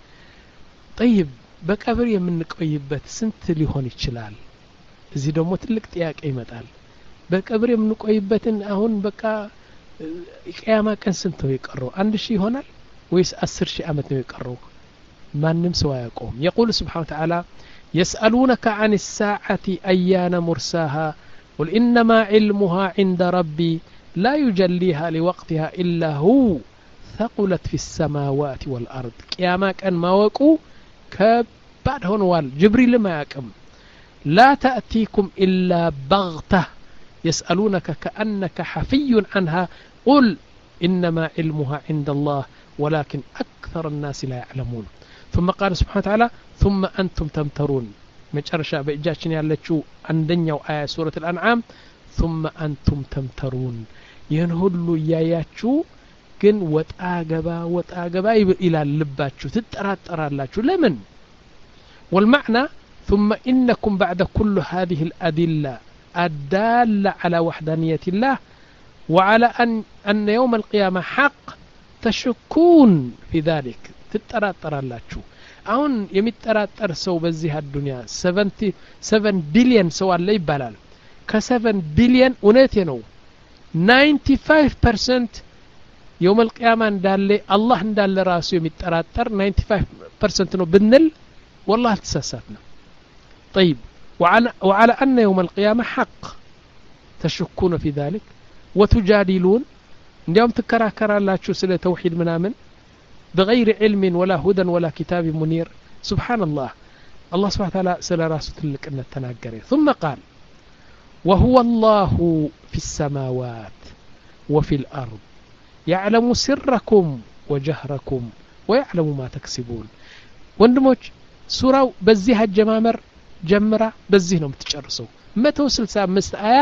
[SPEAKER 2] طيب بكأبر يمنك أيبت سنت اللي هون يتشلال زي دمو تلك تياك أي متال بكأبر يمنك أيبتن أهون بكا قيامة كان سنتو يقروا عند شيء هنا ويس أسر شيء أمتنو يقروا ما نمسوا يقوم يقول سبحانه وتعالى يسألونك عن الساعة أيان مرساها قل إنما علمها عند ربي لا يجليها لوقتها إلا هو ثقلت في السماوات والأرض قيامة كان ما وقو كبعد هون جبريل ما يقم لا تأتيكم إلا بغتة يسألونك كأنك حفي عنها قل إنما علمها عند الله ولكن أكثر الناس لا يعلمون ثم قال سبحانه وتعالى ثم أنتم تمترون مجرشا بإجاشن يالتشو عندنا آية سورة الأنعام ثم أنتم تمترون ينهلوا إياياتشو كن وتآقبا وتآقبا إلى اللباتشو تترى اللاتشو لمن والمعنى ثم إنكم بعد كل هذه الأدلة الدالة على وحدانية الله وعلى أن, أن يوم القيامة حق تشكون في ذلك تترى اللاتشو አሁን የሚጠራጠር ሰው በዚህ አዱንያ ሰቨን ቢሊየን ሰው አለ ይባላል ከ7 ቢሊየን እውነቴ ነው ninety-five percent يوم القيامة እንዳለ አላህ እንዳለ ራሱ የሚጠራጠር ninety-five percent ነው ብንል والله ተሳሳትنا طيب وعلى, وعلى أن يوم القيامة حق تشكون في ذلك وتجادلون اليوم تكراكرالاችሁ ስለ ተውሂድ ምናምን بغير علم ولا هدى ولا كتاب منير سبحان الله الله سبحانه وتعالى سلا راسه تلك أن التناقري ثم قال وهو الله في السماوات وفي الأرض يعلم سركم وجهركم ويعلم ما تكسبون ወንድሞች ሱራው በዚህ አጀማመር ጀምራ በዚህ ነው የምትጨርሰው መቶ ስልሳ አምስት አያ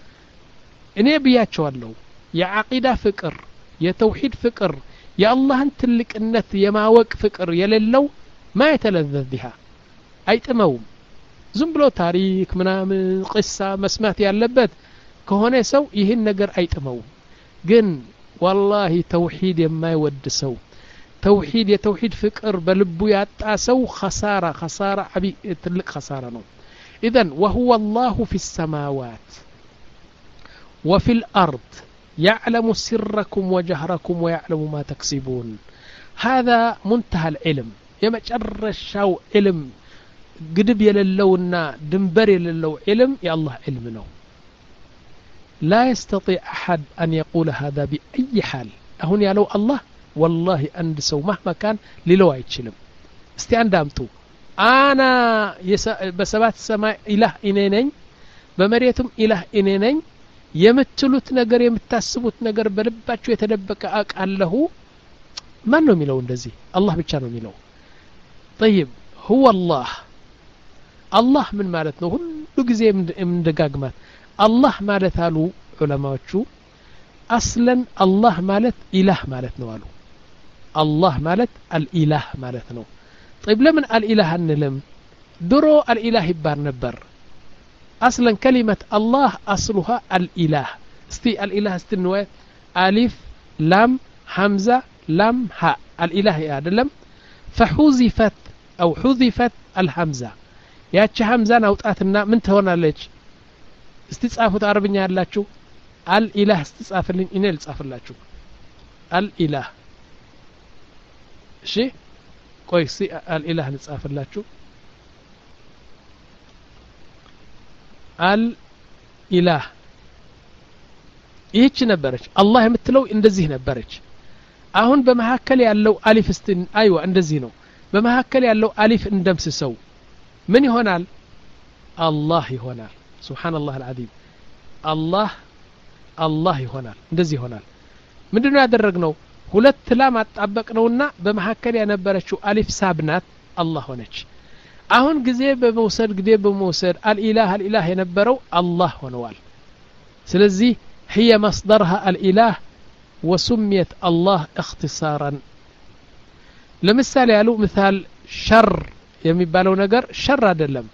[SPEAKER 2] እኔ ብያቸዋለሁ የዓቂዳ ፍቅር የተውሂድ ፍቅር የአላህን ትልቅነት የማወቅ ፍቅር የሌለው ما يتلذذ بها አይጥመውም ዝም ብሎ ታሪክ ምናምን ቅሳ መስማት ያለበት ከሆነ ሰው ይህን ነገር አይጥመውም ግን والله ተውሂድ የማይወድ ሰው توحيد يا توحيد فكر بلبو يعطاسو خسارة خسارة عبي تلك خسارة نو إذن وهو الله في السماوات وفي الأرض يعلم سركم وجهركم ويعلم ما تكسبون هذا منتهى العلم يما جرشاو علم قدب يللونا دنبر يللو علم يا الله علم نو لا يستطيع أحد أن يقول هذا بأي حال أهون يالو الله والله عند سو مهما كان للو አይችልም እስቲ አንዳምጡ አና በሰባት ሰማይ ኢላህ እኔ ነኝ በመሬቱም ኢላህ እኔ ነኝ የምትሉት ነገር የምታስቡት ነገር በልባችሁ የተደበቀ አቃለሁ ማን ነው የሚለው እንደዚህ አላህ ብቻ ነው የሚለው طيب هو الله الله ምን ማለት ነው ሁሉ ጊዜ እንደጋግማት አላህ ማለት አሉ ዑለማዎቹ አስለን አላህ ማለት ኢላህ ማለት ነው አሉ الله مالت الإله مالتنا طيب لمن الإله النلم درو الإله يبار نبر أصلا كلمة الله أصلها الإله استي الإله استنوى ألف لام حمزة لام هاء الإله يا دلم فحذفت أو حذفت الحمزة ياتش حمزة نوتاتنا من تهونا ليش استتصافت عربية لاتشو الإله استتصافلين إنيل تصافلاتشو الإله شيء كويس الإله نتصافلاتشو الإله ይህች ነበረች አላህ የምትለው እንደዚህ ነበረች አሁን በመሐከል ያለው አሊፍ እስትን አይዋ እንደዚህ ነው በመሐከል ያለው አሊፍ እንደምስሰው ምን ይሆናል አላህ ይሆናል ሱብሃንአላህ አልዓዚም አላህ አላህ ይሆናል እንደዚህ ይሆናል ምንድነው ያደረግነው ሁለት ላም አጣበቅነውና በመሐከል ያነበረችው አሊፍ ሳብናት አላህ ሆነች አሁን ጊዜ በመውሰድ ጊዜ በመውሰድ አልኢላህ አልኢላህ የነበረው አላህ ሆነዋል ስለዚህ هي مصدرها الإله وسميت الله اختصارا لمثال يالو مثال شر የሚባለው ነገር ሸር አይደለም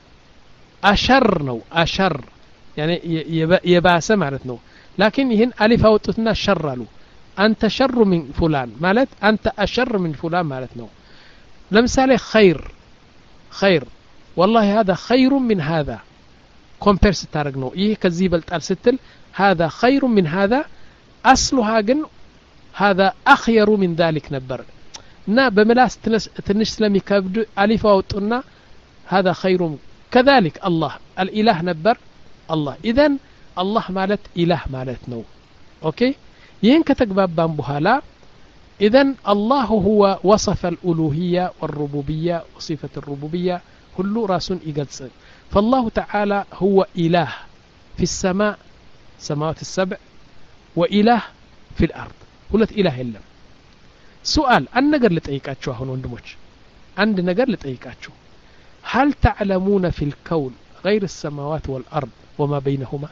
[SPEAKER 2] አሸር ነው አሸር يعني የባሰ ማለት ነው لكن ይህን አሊፍ አውጡትና ሸር አሉ أنت شر من فلان مالت أنت أشر من فلان مالت نو لمثال خير خير والله هذا خير من هذا كومبيرس تارجنو إيه كذيب التال ستل هذا خير من هذا أصلها جن هذا أخير من ذلك نبر نا بملاس تنش لمي كبد ألف وطنا هذا خير كذلك الله الإله نبر الله إذن الله مالت إله مالت نو أوكي ين كتجبابان بهالا إذن الله هو وصف الألوهية والربوبية وصفة الربوبية كل راس إجلس فالله تعالى هو إله في السماء سماوات السبع وإله في الأرض قلت إله إلا سؤال أن نقر لتأيكاتشو هون وندموش عند نقر لتأيكاتشو هل تعلمون في الكون غير السماوات والأرض وما بينهما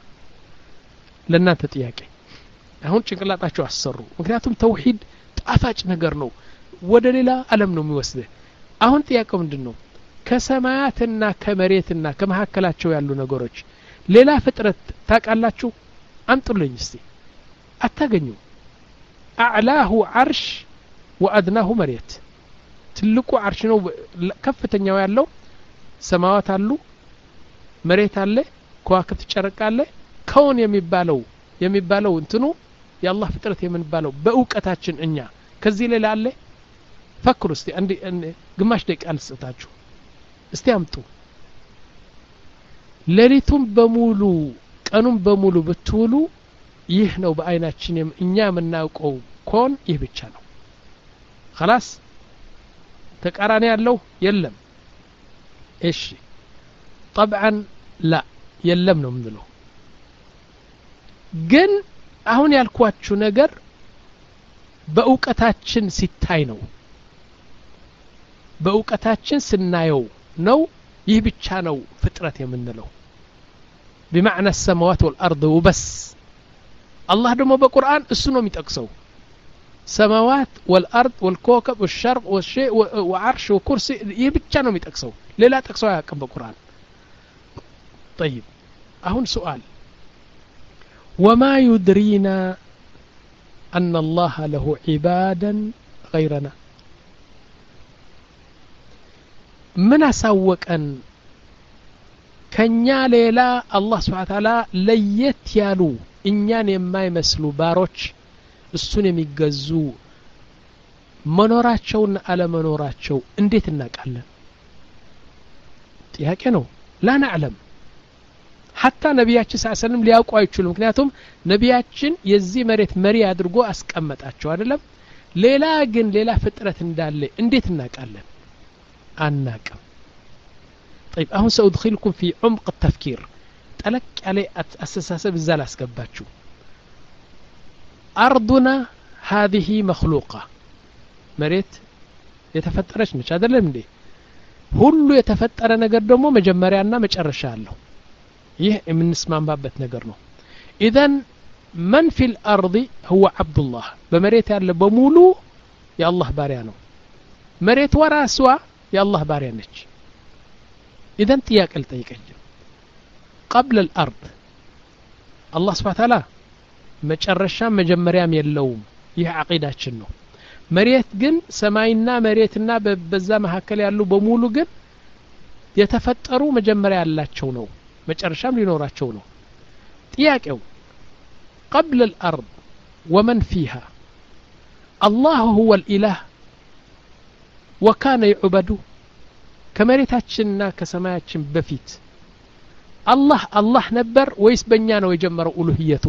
[SPEAKER 2] لن تتياكي አሁን ጭንቅላታቸው አሰሩ ምክንያቱም ተውሂድ ጣፋጭ ነገር ነው ወደ ሌላ ዓለም ነው የሚወስደው አሁን ጥያቄው ምንድነው ከሰማያትና ከመሬትና ከመሐከላቸው ያሉ ነገሮች ሌላ ፍጥረት ታቃላችሁ አምጡልኝ እስቲ አታገኙ አዕላሁ አርሽ ወአድናሁ መሬት ትልቁ አርሽ ነው ከፍተኛው ያለው ሰማያት አሉ መሬት አለ ከዋክብት ጨረቃ አለ ከውን የሚባለው የሚባለው እንትኑ የአላህ ፍጥረት የምንባለው በእውቀታችን እኛ ከዚህ ሌላ አለ ፈክሩ እስቲ አንዲ ግማሽ ደቂቃ ልስጣችሁ እስቲ አምጡ ሌሊቱም በሙሉ ቀኑም በሙሉ ብትውሉ ይህ ነው በአይናችን እኛ የምናውቀው ኮን ይህ ብቻ ነው خلاص ተቃራኒ ያለው የለም እሺ طبعا لا የለም ነው ምንለው ግን አሁን ያልኳችሁ ነገር በእውቀታችን ሲታይ ነው በእውቀታችን ስናየው ነው ይህ ብቻ ነው ፍጥረት የምንለው بمعنى السماوات والأرض وبس الله دمو بقرآن እሱ ነው የሚጠቅሰው سماوات والأرض والكوكب والشرق والشيء وعرش وكرسي ይህ ብቻ ነው የሚጠቅሰው ሌላ ጠቅሰው አያውቅም በቁርአን طيب አሁን سؤال وما يدرينا أن الله له عبادا غيرنا من أسوّكن كنيا ليلا الله سبحانه وتعالى ليت يالو إنيان يما يمسلو باروش السنة ميقزو منوراتشو على منوراتشو انديت الناقالن تيها كنو لا نعلم حتى نبياتش صلى الله عليه وسلم لياوقوا አይችሉም ምክንያቱም ነቢያችን የዚህ መሬት መሪ አድርጎ አስቀመጣቸው አይደለም ሌላ ግን ሌላ ፍጥረት እንዳለ እንዴት እናቃለን አናቅም طيب አሁን سأدخلكم في عمق التفكير ጠለቅ ያለ አስተሳሰብ እዛ ላስገባችሁ أرضنا هذه مخلوقة መሬት የተፈጠረች ነች አይደለም እንዴ ሁሉ የተፈጠረ ነገር ደግሞ መጀመሪያና መጨረሻ አለው ይህ የምንስማማበት ነገር ነው اذا من في الارض هو عبد الله በመሬት ያለ በሙሉ የአላህ ባሪያ ነው መሬት ወራሷ የአላህ ባሪያ ነች اذا ጥያቄ ልጠይቀኝ قبل الارض الله سبحانه وتعالى መጨረሻ መጀመሪያም የለውም ይህ አቂዳችን ነው መሬት ግን ሰማይና መሬትና በዛ መካከል ያሉ በሙሉ ግን የተፈጠሩ መጀመሪያ ያላቸው ነው መጨረሻም ሊኖራቸው ነው ጥያቄው قبل الأرض ومن فيها الله هو الإله وكان يعبد كمريتاتنا كسماياتنا بفيت الله الله نبر ويس بنيا ነው የጀመረው ኡሉሂየቱ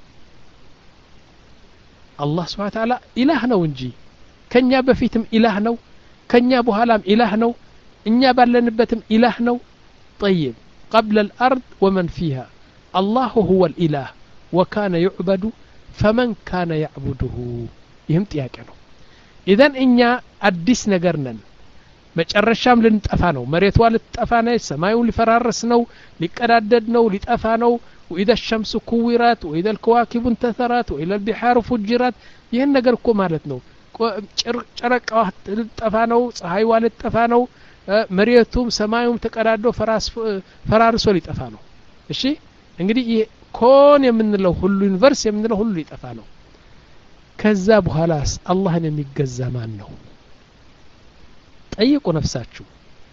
[SPEAKER 2] الله سبحانه وتعالى إله ነው እንጂ ከኛ በፊትም ኢላህ ነው ከኛ በኋላም ኢላህ ነው እኛ ባለንበትም ኢላህ ነው طيب قبل الأرض ومن فيها الله هو الإله وكان يعبد فمن كان يعبده يهم ጥያቄ ነው اذا እኛ አዲስ ነገር ነን መጨረሻም ልንጠፋ ነው መሬቷ ልትጠፋ ነው ሰማዩ ሊፈራረስ ነው ሊቀዳደድ ነው ሊጠፋ ነው وإذا الشمس كورت وإذا الكواكب انتثرت وإذا البحار فجرت ይህን ነገር እኮ ማለት ነው ጨረቃዋ ልትጠፋ ነው ፀሐይዋ ልትጠፋ ነው መሬቱም ሰማዩም ተቀዳዶ ፈራስ ፈራርሶ ሊጠፋ ነው እሺ እንግዲህ ኮን የምንለው ሁሉ ዩኒቨርስ የምንለው ሁሉ ሊጠፋ ነው ከዛ በኋላስ አላህን የሚገዛ ማን ነው ጠይቁ ነፍሳችሁ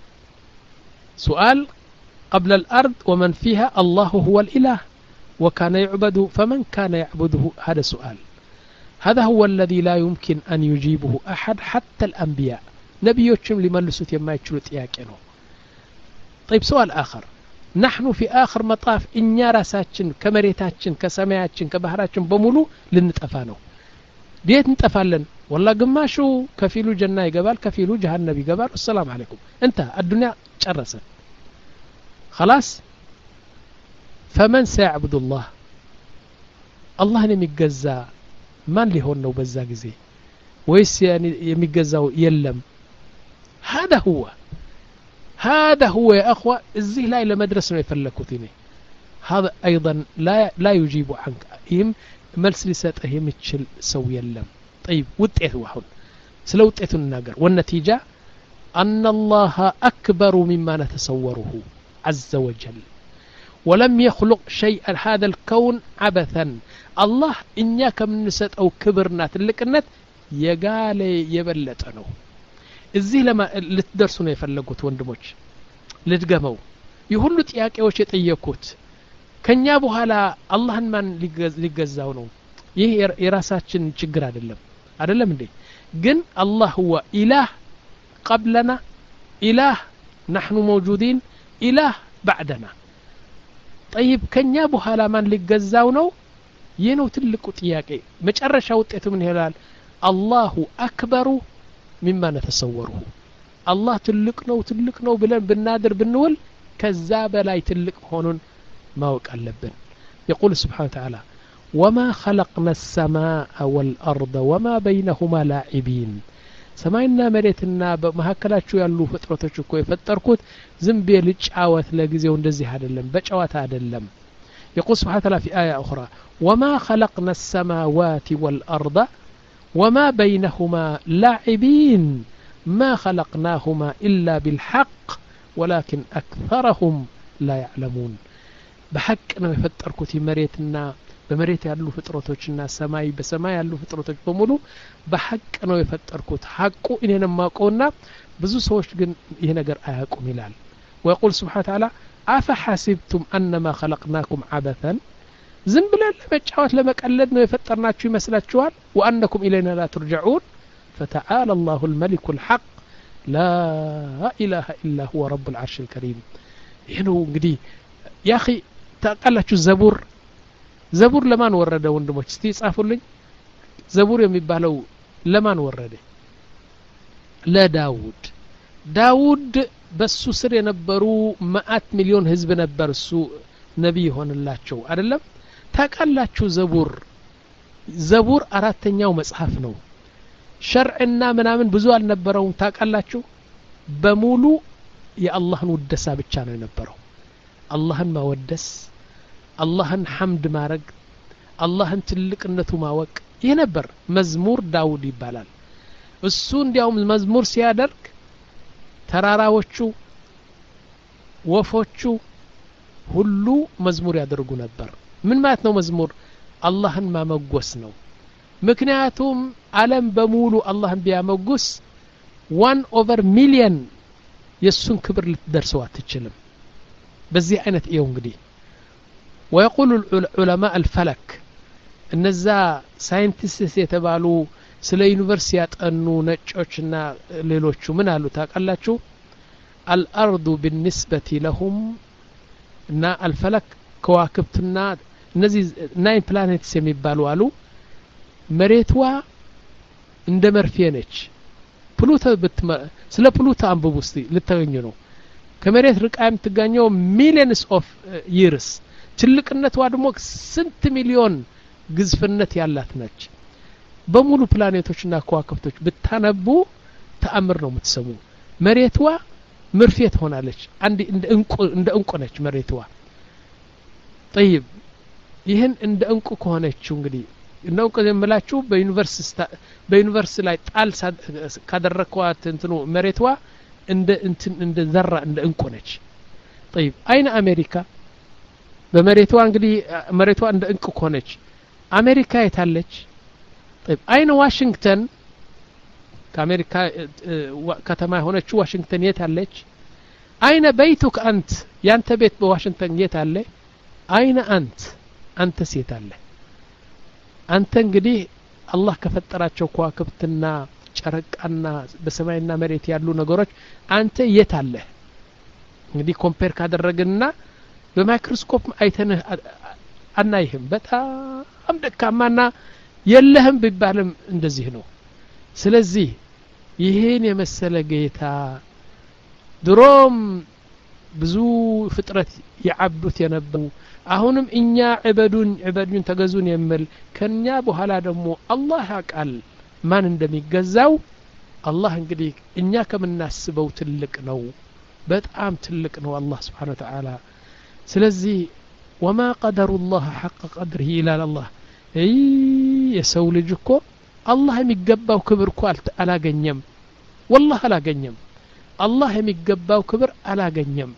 [SPEAKER 2] سؤال قبل الأرض ومن فيها الله هو الإله وكان يعبد فمن كان يعبده هذا سؤال هذا هو الذي لا يمكن أن يجيبه أحد حتى الأنبياء نبيوچم لملسوت يما يچلو ጥያቄ ነው طيب سؤال آخر نحن في آخر مطاف እኛ ራሳችን ከመሬታችን ከሰማያችን ከባህራችን በሙሉ ልንጠፋ ነው ዴት እንጠፋለን والله ግማሹ ከፊሉ ጀና ይገባል ከፊሉ ጀሃነም ይገባል السلام عليكم انت الدنيا ጨረሰ خلاص فمن سيعبد الله الله የሚገዛ ማን ሊሆን ነው በዛ ጊዜ ወይስ የሚገዛው የለም هذا هو هذا هو يا اخوه እዚህ ላይ ለመድረስ ነው የፈለኩት እኔ هذا ايضا لا لا يجيب عنك ይህም መልስ ሊሰጥህ የሚችል ሰው የለም طيب ውጤቱ አሁን ስለ ውጤቱ እንናገር والنتيجه ان الله اكبر مما نتصوره عز وجل ولم يخلق شيئا هذا الكون عبثا الله إنيا كم نسات أو كبرنا تلقنت يقال يبلت أنه الزي لما لتدرسون يفلقوت وندموش لتقامو يهلو تياك أو شيء تيكوت كان يابو هلا الله من لقزاونو يه يراساتشن شجر عدلم عدلم دي جن الله هو إله قبلنا إله نحن موجودين إله بعدنا طيب كان يابو هلا من لقزاونو ينو تلقوا تياكي مجرشا وطيتو من هلال الله أكبر مما نتصوره الله تلقنا وتلقنا بلن بالنادر بالنول كذاب لا يتلق هونون ما وقع اللبن يقول سبحانه وتعالى وما خلقنا السماء والأرض وما بينهما لاعبين سماينا مريتنا بمهكلاچو ያሉ ፍጥረቶች እኮ የፈጠርኩት ዝም ብዬ ልጫወት ለጊዜው እንደዚህ አይደለም በጨዋታ አይደለም يقول سبحانه وتعالى في آية أخرى وما خلقنا السماوات والأرض وما بينهما لاعبين ما خلقناهما إلا بالحق ولكن أكثرهم لا يعلمون بحق ነው የፈጠርኩት መሬትና በመሬት ያሉ ፍጥረቶችና ሰማይ በሰማይ ያሉ ፍጥረቶች በሙሉ በሐቅ ነው የፈጠርኩት ሐቁ እኔን ማቆና ብዙ ሰዎች ግን ይሄ ነገር አያውቁም ይላል ويقول سبحانه وتعالى أفحسبتم أنما خلقناكم عبثا ዝም ብለን ለመጫወት ለመቀለድ ነው የፈጠርናችሁ ይመስላችኋል وأنكم إلينا لا ترجعون فتعالى الله الملك الحق لا إله إلا هو رب العرش الكريم ይሄው እንግዲህ يا أخي ታውቃላችሁ ዘቡር ዘቡር ለማን ወረደ ወንድሞች እስቲ ጻፉልኝ ዘቡር የሚባለው ለማን ወረደ ለዳውድ ዳውድ በሱ ስር የነበሩ መዓት ሚሊዮን ህዝብ ነበር እሱ ነብይ ሆነላቸው አይደለም ታውቃላችሁ ዘቡር ዘቡር አራተኛው መጽሐፍ ነው ሸርዕና ምናምን ብዙ አልነበረውም ታውቃላችሁ በሙሉ የአላህን ውደሳ ብቻ ነው የነበረው አላህን ማወደስ አላህን ሐምድ ማረግ አላህን ትልቅነቱ ማወቅ ይሄ ነበር መዝሙር ዳውድ ይባላል እሱ እንዲያውም መዝሙር ሲያደርግ ተራራዎቹ ወፎቹ ሁሉ መዝሙር ያደርጉ ነበር ምን ማለት ነው መዝሙር አላህን ማመጎስ ነው ምክንያቱም ዓለም በሙሉ አላህን ቢያመጉስ one over million የሱን ክብር ልትደርሰው አትችልም በዚህ አይነት ይው እንግዲህ ويقول العلماء الفلك እነዛ ሳይንቲስት የተባሉ ስለ ዩኒቨርሲቲ ያጠኑ ነጮችና ሌሎቹ ምን አሉ ታውቃላችሁ الارض بالنسبه لهم እና الفلك ከዋክብትና እነዚህ ናይን ፕላኔትስ የሚባሉ አሉ መሬትዋ እንደ መርፌ ነች ፕሉቶ ስለ ፕሉቶ አንብቡ እስቲ ልታገኙ ነው ከመሬት ርቃ የምትገኘው ሚሊየንስ ኦፍ ይርስ ትልቅነቷ ደግሞ ስንት ሚሊዮን ግዝፍነት ያላት ነች በሙሉ ፕላኔቶችና ከዋክብቶች ብታነቡ ተአምር ነው የምትሰሙ መሬትዋ መርፌ ትሆናለች አንድ እንደ እንቁ እንደ እንቁ ነች መሬትዋ طيب ይሄን እንደ እንቁ ከሆነች እንግዲህ ነው ከዘምላችሁ በዩኒቨርሲቲ በዩኒቨርሲቲ ላይ ጣል ካደረኳት እንትኑ መሬትዋ እንደ እንትን እንደ ዘራ እንደ እንቁ ነች طيب አይነ አሜሪካ በመሬቷ እንግዲህ መሬቷ እንደ እንቁ ከሆነች አሜሪካ የታለች طيب አይነ ዋሽንግተን ከአሜሪካ ከተማ ሆነች ዋሽንግተን የታለች አይነ በይቱክ አንት ያንተ ቤት በዋሽንግተን የታለ አይነ አንት አንተ የታለ አንተ እንግዲህ አላህ ከፈጠራቸው ከዋክብትና ጨረቃና በሰማይና መሬት ያሉ ነገሮች አንተ የታለ እንግዲህ ኮምፔር ካደረግንና በማይክሮስኮፕ አይተን አናይህም በጣም ደካማና የለህም ቢባልም እንደዚህ ነው ስለዚህ ይሄን የመሰለ ጌታ ድሮም ብዙ ፍጥረት ያዓብዱት የነበሩ አሁንም እኛ ዕበዱን ዕበዱን ተገዙን የሚል ከኛ በኋላ ደግሞ አላህ ያቃል ማን እንደሚገዛው አላህ እንግዲህ እኛ ከምናስበው ትልቅ ነው በጣም ትልቅ ነው አላህ Subhanahu Wa Ta'ala ስለዚህ وما قدر الله حق قدره إلى الله اي የሰው ልጅ እኮ አላህ የሚገባው ክብር እኮ አላገኘም والله አላገኘም አላህ የሚገባው ክብር አላገኘም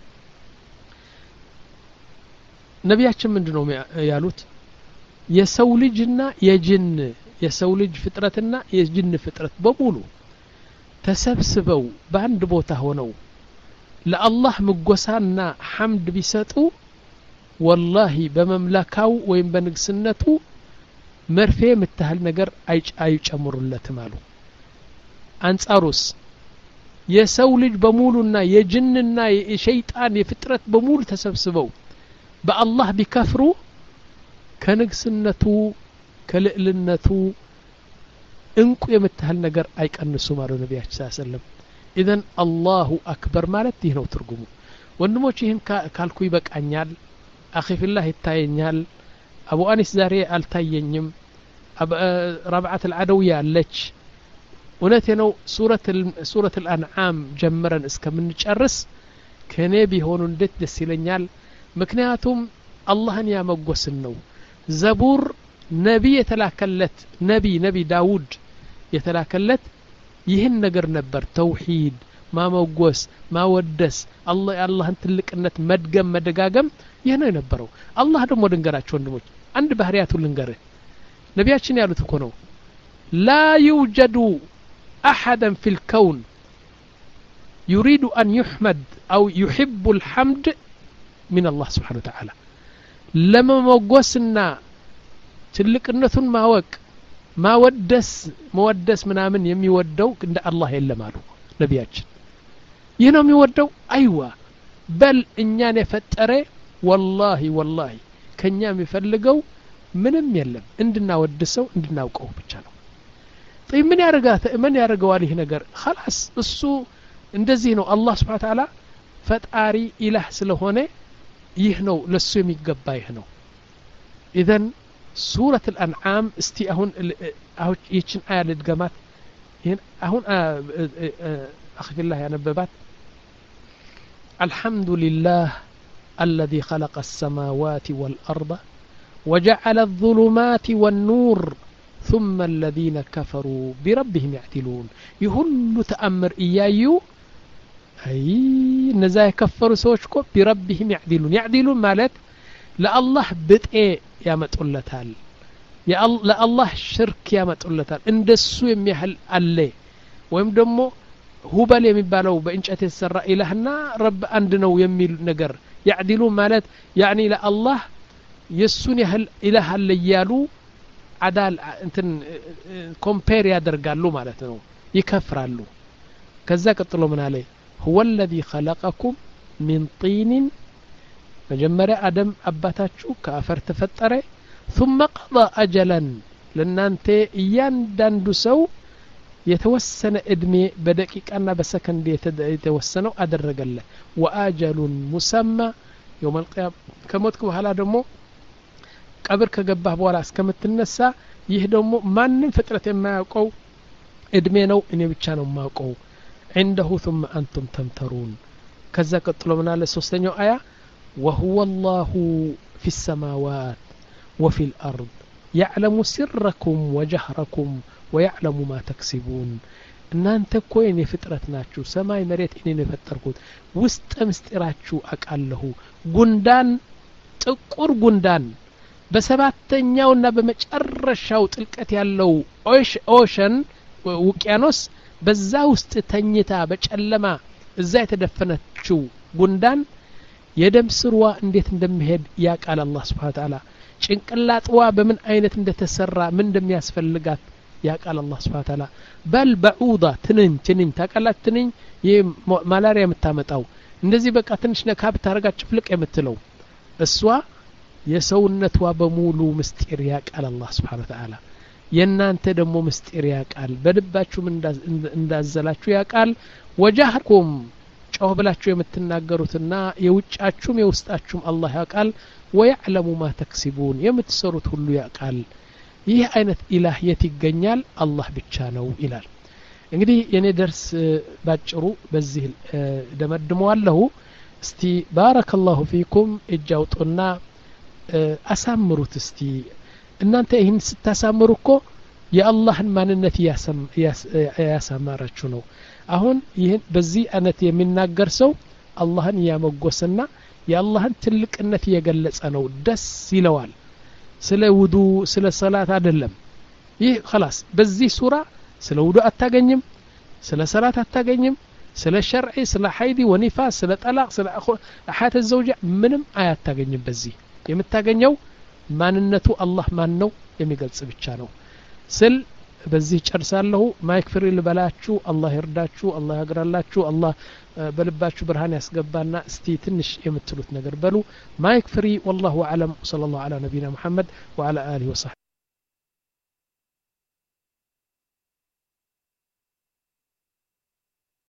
[SPEAKER 2] ነቢያችን ምንድነው ያሉት የሰው ልጅና የጅን የሰው ልጅ ፍጥረትና የጅን ፍጥረት በሙሉ ተሰብስበው በአንድ ቦታ ሆነው ለአላህ ምጎሳና ሐምድ ቢሰጡ والله በመምለካው ወይም በንግስነቱ መርፌ የምታህል ነገር አይጨምሩለትም አሉ አንጻሩስ የሰው ልጅ በሙሉና የጅንና የሸይጣን የፍጥረት በሙሉ ተሰብስበው በአላህ ቢከፍሩ ከንግስነቱ ከልዕልነቱ እንቁ የምታህል ነገር አይቀንሱም አሉ ነብያችን ሰለላሁ ዐለይሂ ወሰለም ኢዘን አላሁ አክበር ማለት ይህ ነው ትርጉሙ ወንድሞች ይህን ካልኩ ይበቃኛል አኺ ፊላህ ይታየኛል አቡ አኒስ ዛሬ አልታየኝም ረብዓት العدوية አለች እውነቴ ነው ሱረት ሱረት الانعام ጀምረን እስከምንጨርስ ከኔ ቢሆኑ እንዴት ደስ ይለኛል ምክንያቱም አላህን ያመጎስን ነው ዘቡር ነብይ የተላከለት ነብይ ነብይ ዳውድ የተላከለት ይህን ነገር ነበር ተውሂድ ማመጎስ ማወደስ አላህ አላህን ትልቅነት መድገም መደጋገም ይሄ ነው የነበረው አላህ ደግሞ ድንገራቸው ወንድሞች አንድ ባህሪያቱ ልንገርህ ነቢያችን ያሉት እኮ ነው لا يوجد احدا في الكون يريد ان يحمد او يحب الحمد من الله سبحانه وتعالى لما موغسنا ትልቅነቱን ማወቅ ማወደስ መወደስ ምናምን የሚወደው እንደ አላህ የለም አሉ ነቢያችን ይህ ነው የሚወደው አይዋ በል እኛን የፈጠረ والله والله ከኛ የሚፈልገው ምንም የለም እንድናወድሰው እንድናውቀው ብቻ ነው طيب ምን ያረጋት ምን ያረጋዋል ይሄ ነገር خلاص እሱ እንደዚህ ነው አላህ Subhanahu Wa Ta'ala ፈጣሪ ኢላህ ስለሆነ ይህ ነው ለሱ የሚገባ ይህ ነው اذا سورة الأنعام استي أهون أهون يتشن آية للجماعة هنا أهون أخي الله يا نببات الحمد لله الذي خلق السماوات والأرض وجعل الظلمات والنور ثم الذين كفروا بربهم يعدلون يهل تأمر إيايو أي نزاي كفروا سوشكو بربهم يعدلون يعدلون مالت لالله بدء ያመጡለታል ለአላህ ሽርክ ያመጡለታል እንደሱ የሚያህል አለ ወይም ደግሞ ሁበል የሚባለው በእንጨት የተሰራ ኢላህና ረብ አንድ ነው የሚል ነገር ያዕዲሉ ማለት ያኒ ለአላህ የሱን ያህል ኢላህ አለ ያሉ አዳል እንትን ኮምፔር ያደርጋሉ ማለት ነው ይከፍራሉ ከዛ ቀጥሎ ምን አለ هو الذي خلقكم من طين መጀመሪያ አደም አባታችሁ ከአፈር ተፈጠረ ثم قضى اجلا ለናንተ እያንዳንዱ ሰው የተወሰነ እድሜ በደቂቃና በሰከንድ የተወሰነው አደረገለ واجل مسمى يوم القيامه ከሞትኩ በኋላ ደግሞ ቀብር ከገባህ በኋላ እስከምትነሳ ይህ ደግሞ ማንንም ፍጥረት የማያውቀው እድሜ ነው እኔ ብቻ ነው የማውቀው عنده ثم انتم تمترون ከዛ ቀጥሎ ምን አለ ሶስተኛው አያ وهو الله في السماوات وفي الأرض يعلم سركم وجهركم ويعلم ما تكسبون እናንተ እኮ የኔ ፍጥረት ናችሁ ሰማይ መሬት እኔ ነው የፈጠርኩት ውስጥ ምስጢራችሁ አቃለሁ ጉንዳን ጥቁር ጉንዳን በሰባተኛውና በመጨረሻው ጥልቀት ያለው ኦሸን ውቅያኖስ በዛ ውስጥ ተኝታ በጨለማ እዛ የተደፈነችው ጉንዳን የደም ስርዋ እንዴት እንደሚሄድ ያቃል አላህ Subhanahu Wa Ta'ala ጭንቅላጥዋ በምን አይነት እንደተሰራ ምን እንደሚያስፈልጋት ያቃል አላህ Subhanahu Wa Ta'ala በል በዑዳ ትንኝ ትንኝ ታቃላት ትንኝ የማላሪያ የምታመጣው እንደዚህ በቃ ትንሽ ነካ ብታረጋ ጭፍልቅ የምትለው እሷ የሰውነቷ በሙሉ ምስጢር ያቃል አላህ Subhanahu Wa Ta'ala የናንተ ደግሞ ምስጢር ያቃል በልባችሁ እንዳዘላችሁ ያቃል ወጃህኩም ጮህ ብላችሁ የምትናገሩትና የውጫችሁም የውስጣችሁም አላህ ያቃል ወيعلم ما تكسبون የምትሰሩት ሁሉ ያቃል ይህ አይነት ኢላህ የት ይገኛል አላህ ብቻ ነው ይላል እንግዲህ የኔ ደርስ ባጭሩ በዚህ ደመድመዋለሁ እስቲ ባረከላሁ ፊኩም እጃውጡና አሳምሩት እስቲ እናንተ ይህን ስታሳምሩ እኮ የአላህን ማንነት ያሳማራችሁ ነው አሁን ይሄን በዚህ አይነት የሚናገር ሰው አላህን ያመጎሰና የአላህን ትልቅነት የገለጸ ነው ደስ ይለዋል ስለ ውዱ ስለ ሰላት አይደለም ይህ خلاص በዚህ ሱራ ስለ ውዱ አታገኝም ስለ ሰላት አታገኝም ስለ ሸርዒ ስለ ሐይዲ ወኒፋስ ስለ ጠላቅ ስለ አሐተ ዘውጃ ምንም አያታገኝም በዚህ የምታገኘው ማንነቱ አላህ ማን ነው የሚገልጽ ብቻ ነው ስል በዚህ ጨርሳለሁ ማይክ ፍሪ ልበላችሁ አላህ ይርዳችሁ አላህ ያግራላችሁ አላህ በልባችሁ ብርሃን ያስገባና እስቲ ትንሽ የምትሉት ነገር በሉ ማይክ ፍሪ والله اعلم صلى الله على نبينا محمد وعلى اله وصحبه